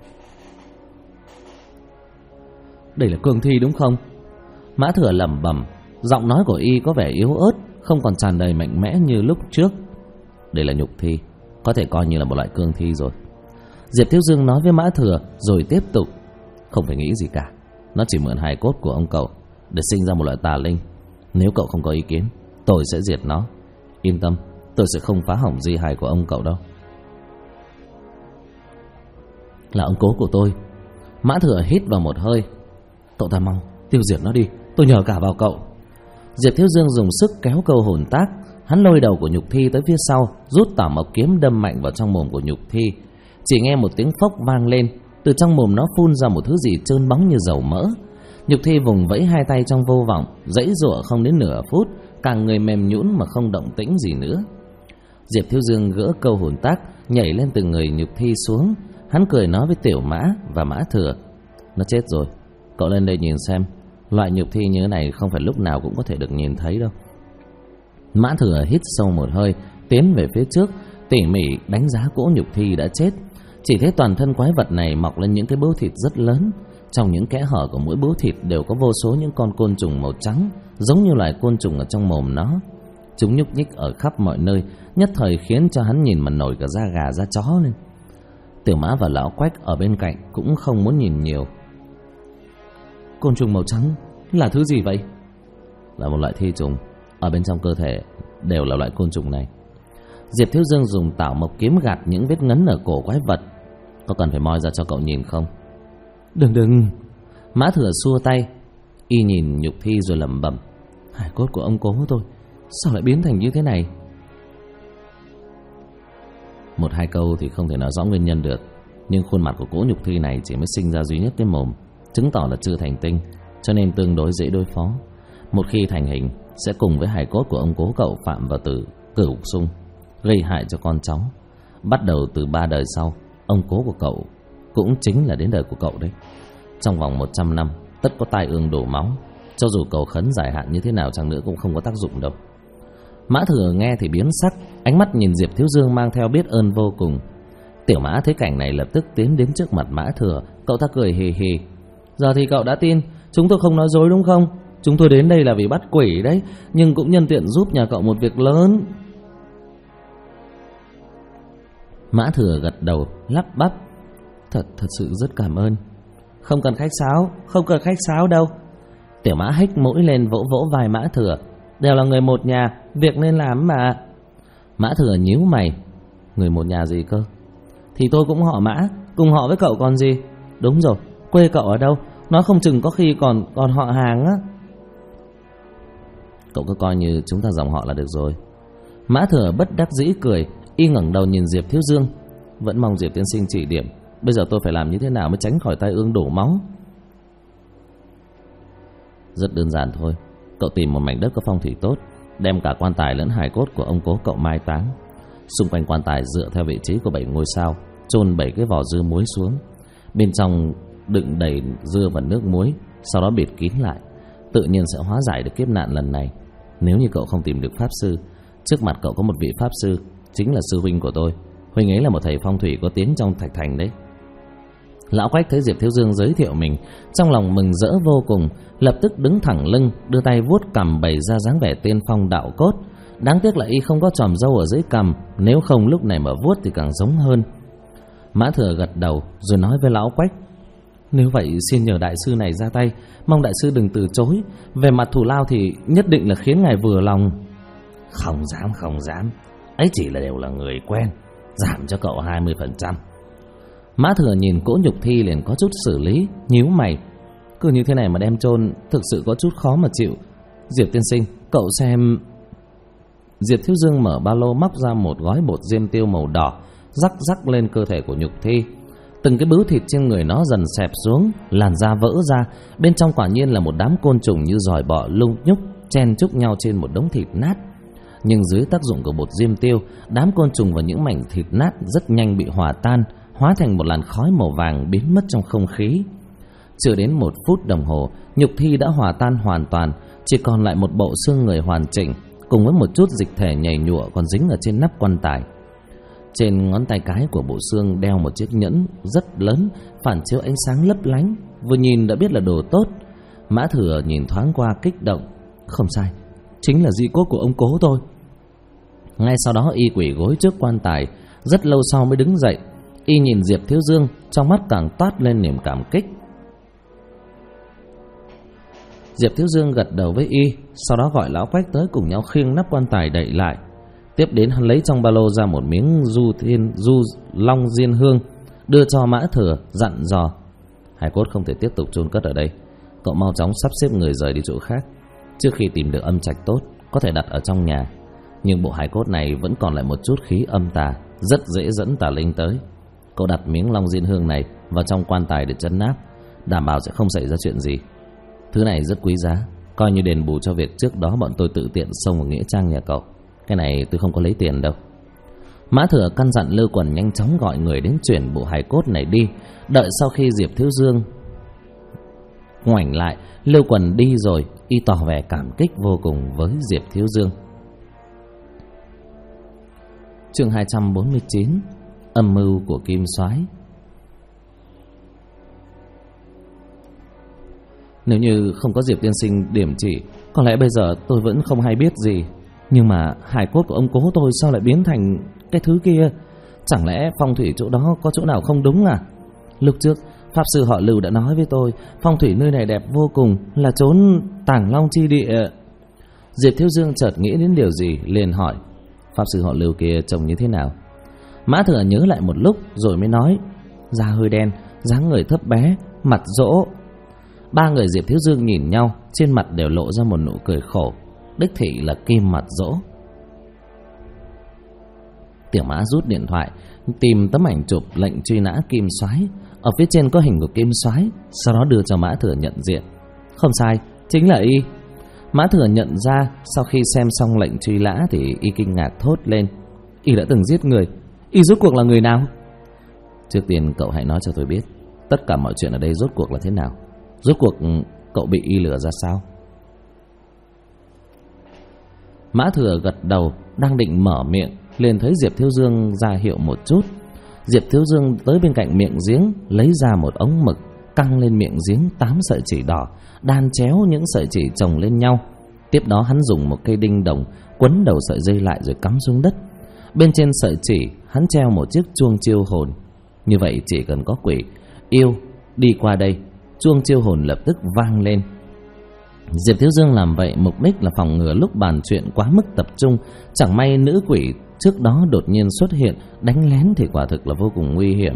[SPEAKER 3] Đây là cương thi đúng không?
[SPEAKER 2] Mã Thừa lẩm bẩm, giọng nói của y có vẻ yếu ớt, không còn tràn đầy mạnh mẽ như lúc trước. Đây là nhục thi, có thể coi như là một loại cương thi rồi. Diệp Thiếu Dương nói với Mã Thừa rồi tiếp tục, không phải nghĩ gì cả, nó chỉ mượn hài cốt của ông cậu để sinh ra một loại tà linh. Nếu cậu không có ý kiến, tôi sẽ diệt nó. Yên tâm, tôi sẽ không phá hỏng di hài của ông cậu đâu.
[SPEAKER 3] Là ông cố của tôi.
[SPEAKER 2] Mã Thừa hít vào một hơi.
[SPEAKER 3] Cậu ta mau tiêu diệt nó đi, tôi nhờ cả vào cậu.
[SPEAKER 2] Diệp Thiếu Dương dùng sức kéo câu hồn tác. Hắn lôi đầu của nhục thi tới phía sau, rút tả mộc kiếm đâm mạnh vào trong mồm của nhục thi. Chỉ nghe một tiếng phốc vang lên, từ trong mồm nó phun ra một thứ gì trơn bóng như dầu mỡ. Nhục thi vùng vẫy hai tay trong vô vọng, giãy giụa không đến nửa phút, cả người mềm nhũn mà không động tĩnh gì nữa. Diệp Thiếu Dương gỡ câu hồn tác, nhảy lên từ người nhục thi xuống. Hắn cười nói với Tiểu Mã và Mã Thừa, nó chết rồi, cậu lên đây nhìn xem. Loại nhục thi như thế này không phải lúc nào cũng có thể được nhìn thấy đâu. Mã Thừa hít sâu một hơi, tiến về phía trước, tỉ mỉ đánh giá cỗ nhục thi đã chết. Chỉ thấy toàn thân quái vật này mọc lên những cái bướu thịt rất lớn. Trong những kẽ hở của mỗi bướu thịt đều có vô số những con côn trùng màu trắng, giống như loài côn trùng ở trong mồm nó. Chúng nhúc nhích ở khắp mọi nơi, nhất thời khiến cho hắn nhìn mà nổi cả da gà da chó lên. Tiểu Mã và Lão Quách ở bên cạnh cũng không muốn nhìn nhiều.
[SPEAKER 3] Côn trùng màu trắng là thứ gì vậy?
[SPEAKER 2] Là một loại thi trùng, ở bên trong cơ thể đều là loại côn trùng này. Diệp Thiếu Dương dùng tảo mộc kiếm gạt những vết ngấn ở cổ quái vật. Có cần phải moi ra cho cậu nhìn không?
[SPEAKER 3] Đừng.
[SPEAKER 2] Mã Thừa xua tay. Y nhìn nhục thi rồi lẩm bẩm,
[SPEAKER 3] hài cốt của ông cố tôi sao lại biến thành như thế này?
[SPEAKER 2] Một hai câu thì không thể nói rõ nguyên nhân được, nhưng khuôn mặt của cỗ nhục thi này chỉ mới sinh ra duy nhất cái mồm, chứng tỏ là chưa thành tinh, cho nên tương đối dễ đối phó. Một khi thành hình sẽ cùng với hài cốt của ông cố cậu phạm vào tử cửu xung, gây hại cho con cháu. Bắt đầu từ 3 đời sau, ông cố của cậu cũng chính là đến đời của cậu đấy. Trong vòng 100 năm tất có tai ương đổ máu, cho dù cầu khấn dài hạn như thế nào chăng nữa cũng không có tác dụng đâu. Mã Thừa nghe thì biến sắc, ánh mắt nhìn Diệp Thiếu Dương mang theo biết ơn vô cùng. Tiểu Mã thấy cảnh này lập tức tiến đến trước mặt Mã Thừa. Cậu ta cười hì hì, giờ thì cậu đã tin chúng tôi không nói dối đúng không? Chúng tôi đến đây là vì bắt quỷ đấy, nhưng cũng nhân tiện giúp nhà cậu một việc lớn. Mã Thừa gật đầu lắp bắp, thật sự rất cảm ơn.
[SPEAKER 3] Không cần khách sáo đâu.
[SPEAKER 2] Tiểu Mã hếch mũi lên vỗ vỗ vai Mã Thừa,
[SPEAKER 3] đều là người một nhà, việc nên làm mà.
[SPEAKER 2] Mã Thừa nhíu mày, người một nhà gì cơ?
[SPEAKER 3] Thì tôi cũng họ Mã, cùng họ với cậu còn gì. Đúng rồi, quê cậu ở đâu? Nó không chừng có khi còn họ hàng á.
[SPEAKER 2] Cậu cứ coi như chúng ta dòng họ là được rồi. Mã Thừa bất đắc dĩ cười, y ngẩng đầu nhìn Diệp Thiếu Dương, vẫn mong Diệp tiên sinh chỉ điểm. Bây giờ tôi phải làm như thế nào mới tránh khỏi tai ương đổ máu? Rất đơn giản thôi. Cậu tìm một mảnh đất có phong thủy tốt, đem cả quan tài lẫn hài cốt của ông cố cậu mai táng. Xung quanh quan tài dựa theo vị trí của 7 ngôi sao chôn 7 cái vỏ dưa muối xuống. Bên trong đựng đầy dưa và nước muối, sau đó bịt kín lại. Tự nhiên sẽ hóa giải được kiếp nạn lần này. Nếu như cậu không tìm được pháp sư, trước mặt cậu có một vị pháp sư, chính là sư huynh của tôi. Huynh ấy là một thầy phong thủy có tiếng trong Thạch Thành đấy. Lão Quách thấy Diệp Thiếu Dương giới thiệu mình, trong lòng mừng rỡ vô cùng, lập tức đứng thẳng lưng, đưa tay vuốt cằm bày ra dáng vẻ tiên phong đạo cốt. Đáng tiếc là y không có chòm râu ở dưới cằm, nếu không lúc này mà vuốt thì càng giống hơn. Mã Thừa gật đầu rồi nói với Lão Quách: nếu vậy xin nhờ đại sư này ra tay, mong đại sư đừng từ chối. Về mặt thù lao thì nhất định là khiến ngài vừa lòng.
[SPEAKER 3] Không dám, ấy chỉ là đều là người quen, giảm cho cậu 20%.
[SPEAKER 2] Mã Thừa nhìn cỗ nhục thi liền có chút xử lý, nhíu mày: cứ như thế này mà đem chôn thực sự có chút khó mà chịu. Diệp tiên sinh, cậu xem. Diệp Thiếu Dương mở ba lô móc ra một gói bột diêm tiêu màu đỏ, rắc lên cơ thể của nhục thi. Từng cái bướu thịt trên người nó dần xẹp xuống, làn da vỡ ra, bên trong quả nhiên là một đám côn trùng như giòi bọ lung nhúc chen chúc nhau trên một đống thịt nát. Nhưng dưới tác dụng của bột diêm tiêu, đám côn trùng và những mảnh thịt nát rất nhanh bị hòa tan, hóa thành một làn khói màu vàng biến mất trong không khí. Chưa đến 1 phút đồng hồ, nhục thi đã hòa tan hoàn toàn, chỉ còn lại một bộ xương người hoàn chỉnh, cùng với một chút dịch thể nhầy nhụa còn dính ở trên nắp quan tài. Trên ngón tay cái của bộ xương đeo một chiếc nhẫn rất lớn, phản chiếu ánh sáng lấp lánh, vừa nhìn đã biết là đồ tốt. Mã Thừa nhìn thoáng qua kích động: không sai, chính là di cốt của ông cố tôi. Ngay sau đó y quỳ gối trước quan tài, rất lâu sau mới đứng dậy. Y nhìn Diệp Thiếu Dương, trong mắt càng toát lên niềm cảm kích. Diệp Thiếu Dương gật đầu với y, sau đó gọi Lão Quách tới cùng nhau khiêng nắp quan tài đậy lại. Tiếp đến hắn lấy trong ba lô ra một miếng du long diên hương, đưa cho Mã Thừa, dặn dò: hài cốt không thể tiếp tục chôn cất ở đây, cậu mau chóng sắp xếp người rời đi chỗ khác. Trước khi tìm được âm trạch tốt, có thể đặt ở trong nhà, nhưng bộ hài cốt này vẫn còn lại một chút khí âm tà, rất dễ dẫn tà linh tới. Cậu đặt miếng long diên hương này vào trong quan tài để trấn áp, đảm bảo sẽ không xảy ra chuyện gì. Thứ này rất quý giá, coi như đền bù cho việc trước đó bọn tôi tự tiện xông vào nghĩa trang nhà cậu. Cái này tôi không có lấy tiền đâu. Mã Thừa căn dặn Lưu Quần nhanh chóng gọi người đến chuyển bộ hài cốt này đi. Đợi sau khi Diệp Thiếu Dương ngoảnh lại, Lưu Quần đi rồi, y tỏ vẻ cảm kích vô cùng với Diệp Thiếu Dương. Chương 249: Âm mưu của Kim Soái. Nếu như không có Diệp tiên sinh điểm chỉ, có lẽ bây giờ tôi vẫn không hay biết gì. Nhưng mà hài cốt của ông cố tôi sao lại biến thành cái thứ kia? Chẳng lẽ phong thủy chỗ đó có chỗ nào không đúng à? Lúc trước pháp sư họ Lưu đã nói với tôi, phong thủy nơi này đẹp vô cùng, là chốn Tàng Long chi địa. Diệp Thiếu Dương chợt nghĩ đến điều gì, liền hỏi: pháp sư họ Lưu kia trông như thế nào? Mã Thừa nhớ lại một lúc rồi mới nói: da hơi đen, dáng người thấp bé, mặt rỗ. Ba người Diệp Thiếu Dương nhìn nhau, trên mặt đều lộ ra một nụ cười khổ. Đích thị là Kim mặt rỗ. Tiểu Mã rút điện thoại tìm tấm ảnh chụp lệnh truy nã Kim Soái, ở phía trên có hình của Kim Soái, sau đó đưa cho Mã Thừa nhận diện. Không sai, chính là y. Mã Thừa nhận ra, sau khi xem xong lệnh truy nã thì y kinh ngạc thốt lên: y đã từng giết người, y rốt cuộc là người nào? Trước tiên cậu hãy nói cho tôi biết tất cả mọi chuyện ở đây rốt cuộc là thế nào. Rốt cuộc cậu bị y lừa ra sao? Mã Thừa gật đầu, đang định mở miệng, liền thấy Diệp Thiếu Dương ra hiệu một chút. Diệp Thiếu Dương tới bên cạnh miệng giếng, lấy ra một ống mực, căng lên miệng giếng 8 sợi chỉ đỏ, đan chéo những sợi chỉ chồng lên nhau. Tiếp đó hắn dùng một cây đinh đồng quấn đầu sợi dây lại rồi cắm xuống đất. Bên trên sợi chỉ hắn treo một chiếc chuông chiêu hồn. Như vậy chỉ cần có quỷ, yêu đi qua đây, chuông chiêu hồn lập tức vang lên. Diệp Thiếu Dương làm vậy mục đích là phòng ngừa lúc bàn chuyện quá mức tập trung, chẳng may nữ quỷ trước đó đột nhiên xuất hiện đánh lén thì quả thực là vô cùng nguy hiểm.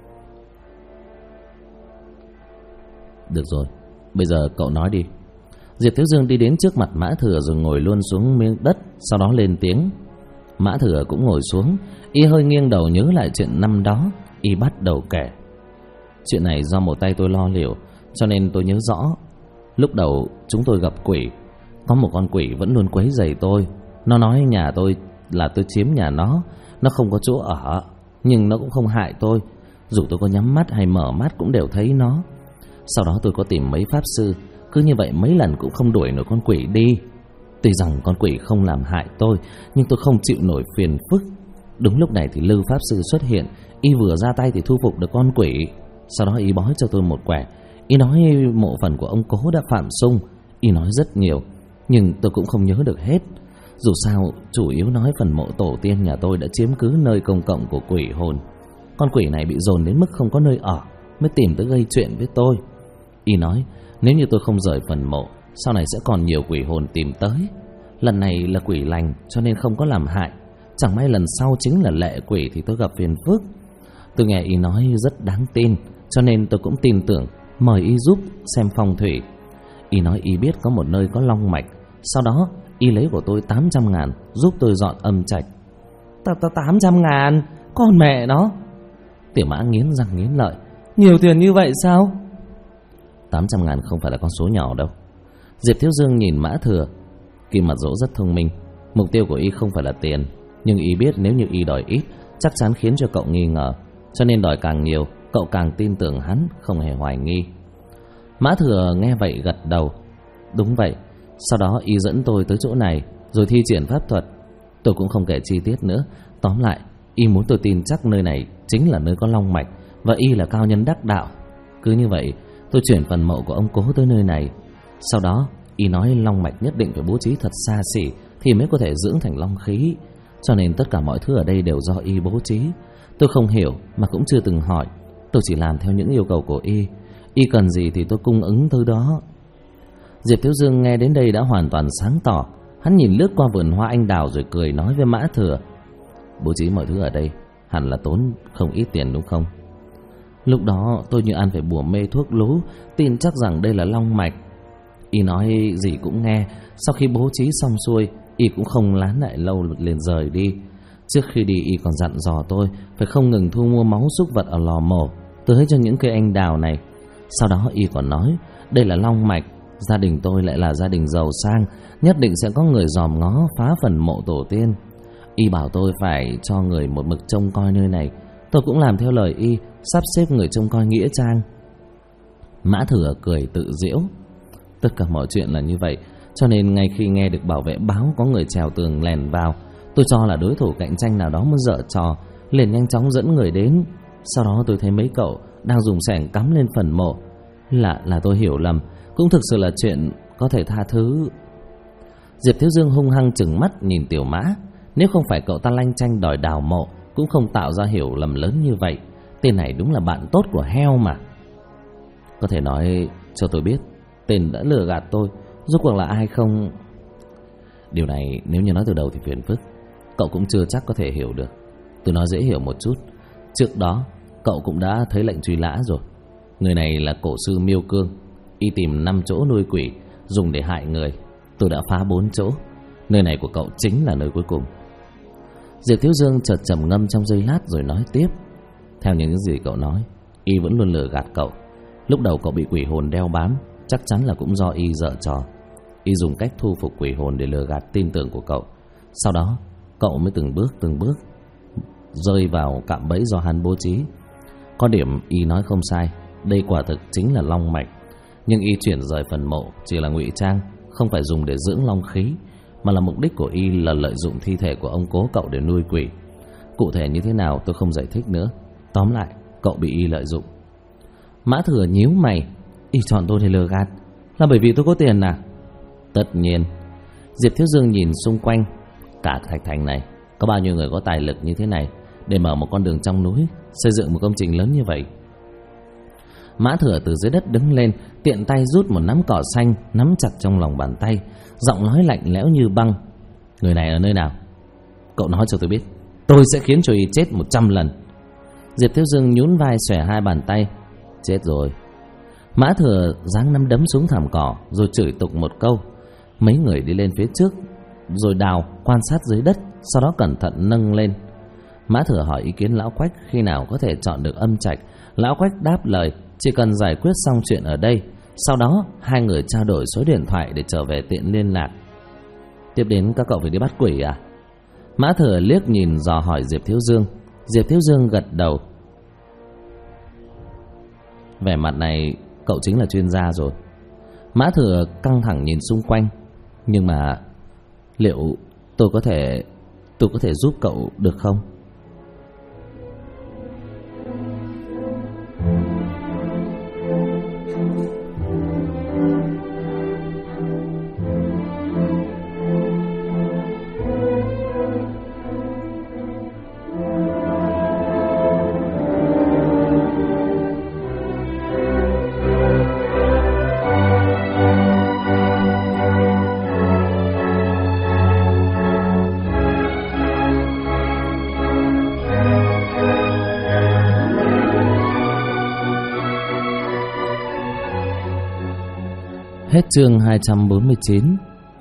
[SPEAKER 2] Được rồi, bây giờ cậu nói đi. Diệp Thiếu Dương đi đến trước mặt Mã Thừa rồi ngồi luôn xuống miếng đất, sau đó lên tiếng. Mã Thừa cũng ngồi xuống, y hơi nghiêng đầu nhớ lại chuyện năm đó, y bắt đầu kể. Chuyện này do một tay tôi lo liệu, cho nên tôi nhớ rõ. Lúc đầu chúng tôi gặp quỷ, có một con quỷ vẫn luôn quấy rầy tôi. Nó nói nhà tôi là tôi chiếm nhà nó không có chỗ ở, nhưng nó cũng không hại tôi. Dù tôi có nhắm mắt hay mở mắt cũng đều thấy nó. Sau đó tôi có tìm mấy pháp sư, cứ như vậy mấy lần cũng không đuổi nổi con quỷ đi. Tuy rằng con quỷ không làm hại tôi, nhưng tôi không chịu nổi phiền phức. Đúng lúc này thì Lư pháp sư xuất hiện. Y vừa ra tay thì thu phục được con quỷ. Sau đó y bói cho tôi một quẻ. Y nói mộ phần của ông cố đã phạm xung. Y nói rất nhiều, nhưng tôi cũng không nhớ được hết. Dù sao chủ yếu nói phần mộ tổ tiên nhà tôi đã chiếm cứ nơi công cộng của quỷ hồn. Con quỷ này bị dồn đến mức không có nơi ở, mới tìm tới gây chuyện với tôi. Y nói nếu như tôi không rời phần mộ, sau này sẽ còn nhiều quỷ hồn tìm tới. Lần này là quỷ lành cho nên không có làm hại. Chẳng may lần sau chính là lệ quỷ thì tôi gặp phiền phức. Tôi nghe y nói rất đáng tin, cho nên tôi cũng tin tưởng, mời y giúp xem phong thủy. Y nói y biết có một nơi có long mạch. Sau đó y lấy của tôi 800.000 giúp tôi dọn âm trạch.
[SPEAKER 3] 800.000? Con mẹ nó!
[SPEAKER 2] Tiểu Mã nghiến răng nghiến lợi.
[SPEAKER 3] Nhiều tiền như vậy sao?
[SPEAKER 2] 800.000 không phải là con số nhỏ đâu. Diệp Thiếu Dương nhìn Mã Thừa. Kim Mặt Dỗ rất thông minh. Mục tiêu của y không phải là tiền, nhưng y biết nếu như y đòi ít chắc chắn khiến cho cậu nghi ngờ, cho nên đòi càng nhiều cậu càng tin tưởng hắn, không hề hoài nghi. Mã Thừa nghe vậy gật đầu. Đúng vậy. Sau đó y dẫn tôi tới chỗ này rồi thi triển pháp thuật. Tôi cũng không kể chi tiết nữa. Tóm lại y muốn tôi tin chắc nơi này chính là nơi có long mạch, và y là cao nhân đắc đạo. Cứ như vậy tôi chuyển phần mộ của ông cố tới nơi này. Sau đó y nói long mạch nhất định phải bố trí thật xa xỉ thì mới có thể dưỡng thành long khí, cho nên tất cả mọi thứ ở đây đều do y bố trí. Tôi không hiểu mà cũng chưa từng hỏi, tôi chỉ làm theo những yêu cầu của y. Y cần gì thì tôi cung ứng tới đó. Diệp Thiếu Dương nghe đến đây đã hoàn toàn sáng tỏ. Hắn nhìn lướt qua vườn hoa anh đào rồi cười nói với Mã Thừa: bố trí mọi thứ ở đây hẳn là tốn không ít tiền đúng không? Lúc đó tôi như ăn phải bùa mê thuốc lú, tin chắc rằng đây là long mạch. Y nói gì cũng nghe. Sau khi bố trí xong xuôi, y cũng không lán lại lâu liền rời đi. Trước khi đi y còn dặn dò tôi phải không ngừng thu mua máu súc vật ở lò mổ tưới cho những cây anh đào này. Sau đó y còn nói đây là long mạch, gia đình tôi lại là gia đình giàu sang, nhất định sẽ có người dòm ngó phá phần mộ tổ tiên. Y bảo tôi phải cho người một mực trông coi nơi này. Tôi cũng làm theo lời y, sắp xếp người trông coi nghĩa trang. Mã Thừa cười tự giễu. Tất cả mọi chuyện là như vậy, cho nên ngay khi nghe được bảo vệ báo có người trèo tường lèn vào, tôi cho là đối thủ cạnh tranh nào đó muốn giở trò, liền nhanh chóng dẫn người đến. Sau đó tôi thấy mấy cậu đang dùng xẻng cắm lên phần mộ. Là tôi hiểu lầm, cũng thực sự là chuyện có thể tha thứ. Diệp Thiếu Dương hung hăng trừng mắt nhìn Tiểu Mã. Nếu không phải cậu ta lanh chanh đòi đào mộ, cũng không tạo ra hiểu lầm lớn như vậy. Tên này đúng là bạn tốt của heo mà. Có thể nói cho tôi biết tên đã lừa gạt tôi rốt cuộc là ai không? Điều này nếu như nói từ đầu thì phiền phức, cậu cũng chưa chắc có thể hiểu được. Tôi nói dễ hiểu một chút. Trước đó cậu cũng đã thấy lệnh truy nã rồi. Người này là cổ sư Miêu Cương. Y tìm 5 chỗ nuôi quỷ dùng để hại người. Tôi đã phá 4 chỗ. Nơi này của cậu chính là nơi cuối cùng. Diệp Thiếu Dương chợt trầm ngâm trong giây lát rồi nói tiếp. Theo những gì cậu nói, y vẫn luôn lừa gạt cậu. Lúc đầu cậu bị quỷ hồn đeo bám, chắc chắn là cũng do y giở trò. Y dùng cách thu phục quỷ hồn để lừa gạt tin tưởng của cậu. Sau đó cậu mới từng bước rơi vào cạm bẫy do hắn bố trí. Có điểm y nói không sai, đây quả thực chính là long mạch. Nhưng y chuyển rời phần mộ chỉ là ngụy trang, không phải dùng để dưỡng long khí, mà là mục đích của y là lợi dụng thi thể của ông cố cậu để nuôi quỷ. Cụ thể như thế nào tôi không giải thích nữa. Tóm lại cậu bị y lợi dụng. Mã Thừa nhíu mày. Y chọn tôi để lừa gạt là bởi vì tôi có tiền à? Tất nhiên. Diệp Thiếu Dương nhìn xung quanh. Cả Thạch Thành này có bao nhiêu người có tài lực như thế này để mở một con đường trong núi, xây dựng một công trình lớn như vậy? Mã Thừa từ dưới đất đứng lên, tiện tay rút một nắm cỏ xanh nắm chặt trong lòng bàn tay, giọng nói lạnh lẽo như băng. Người này ở nơi nào? Cậu nói cho tôi biết, tôi sẽ khiến cho y chết 100 lần. Diệp Thiếu Dương nhún vai xòe hai bàn tay. Chết rồi. Mã Thừa giáng nắm đấm xuống thảm cỏ rồi chửi tục một câu. Mấy người đi lên phía trước rồi đào quan sát dưới đất, sau đó cẩn thận nâng lên. Mã Thừa hỏi ý kiến Lão Quách khi nào có thể chọn được âm trạch. Lão Quách đáp lời chỉ cần giải quyết xong chuyện ở đây. Sau đó hai người trao đổi số điện thoại để trở về tiện liên lạc. Tiếp đến các cậu phải đi bắt quỷ à? Mã Thừa liếc nhìn dò hỏi Diệp Thiếu Dương. Diệp Thiếu Dương gật đầu. Vẻ mặt này cậu chính là chuyên gia rồi. Mã Thừa căng thẳng nhìn xung quanh. Nhưng mà liệu tôi có thể giúp cậu được không? Hết chương 249.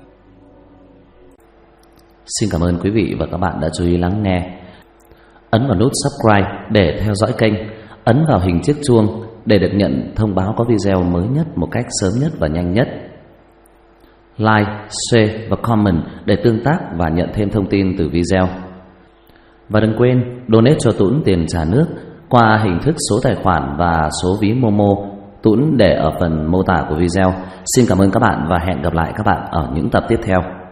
[SPEAKER 1] Xin cảm ơn quý vị và các bạn đã chú ý lắng nghe. Ấn vào nút subscribe để theo dõi kênh. Ấn vào hình chiếc chuông để được nhận thông báo có video mới nhất một cách sớm nhất và nhanh nhất. Like, share và comment để tương tác và nhận thêm thông tin từ video. Và đừng quên donate cho Tũn tiền trả nước qua hình thức số tài khoản và số ví Momo. Tũn để ở phần mô tả của video. Xin cảm ơn các bạn và hẹn gặp lại các bạn ở những tập tiếp theo.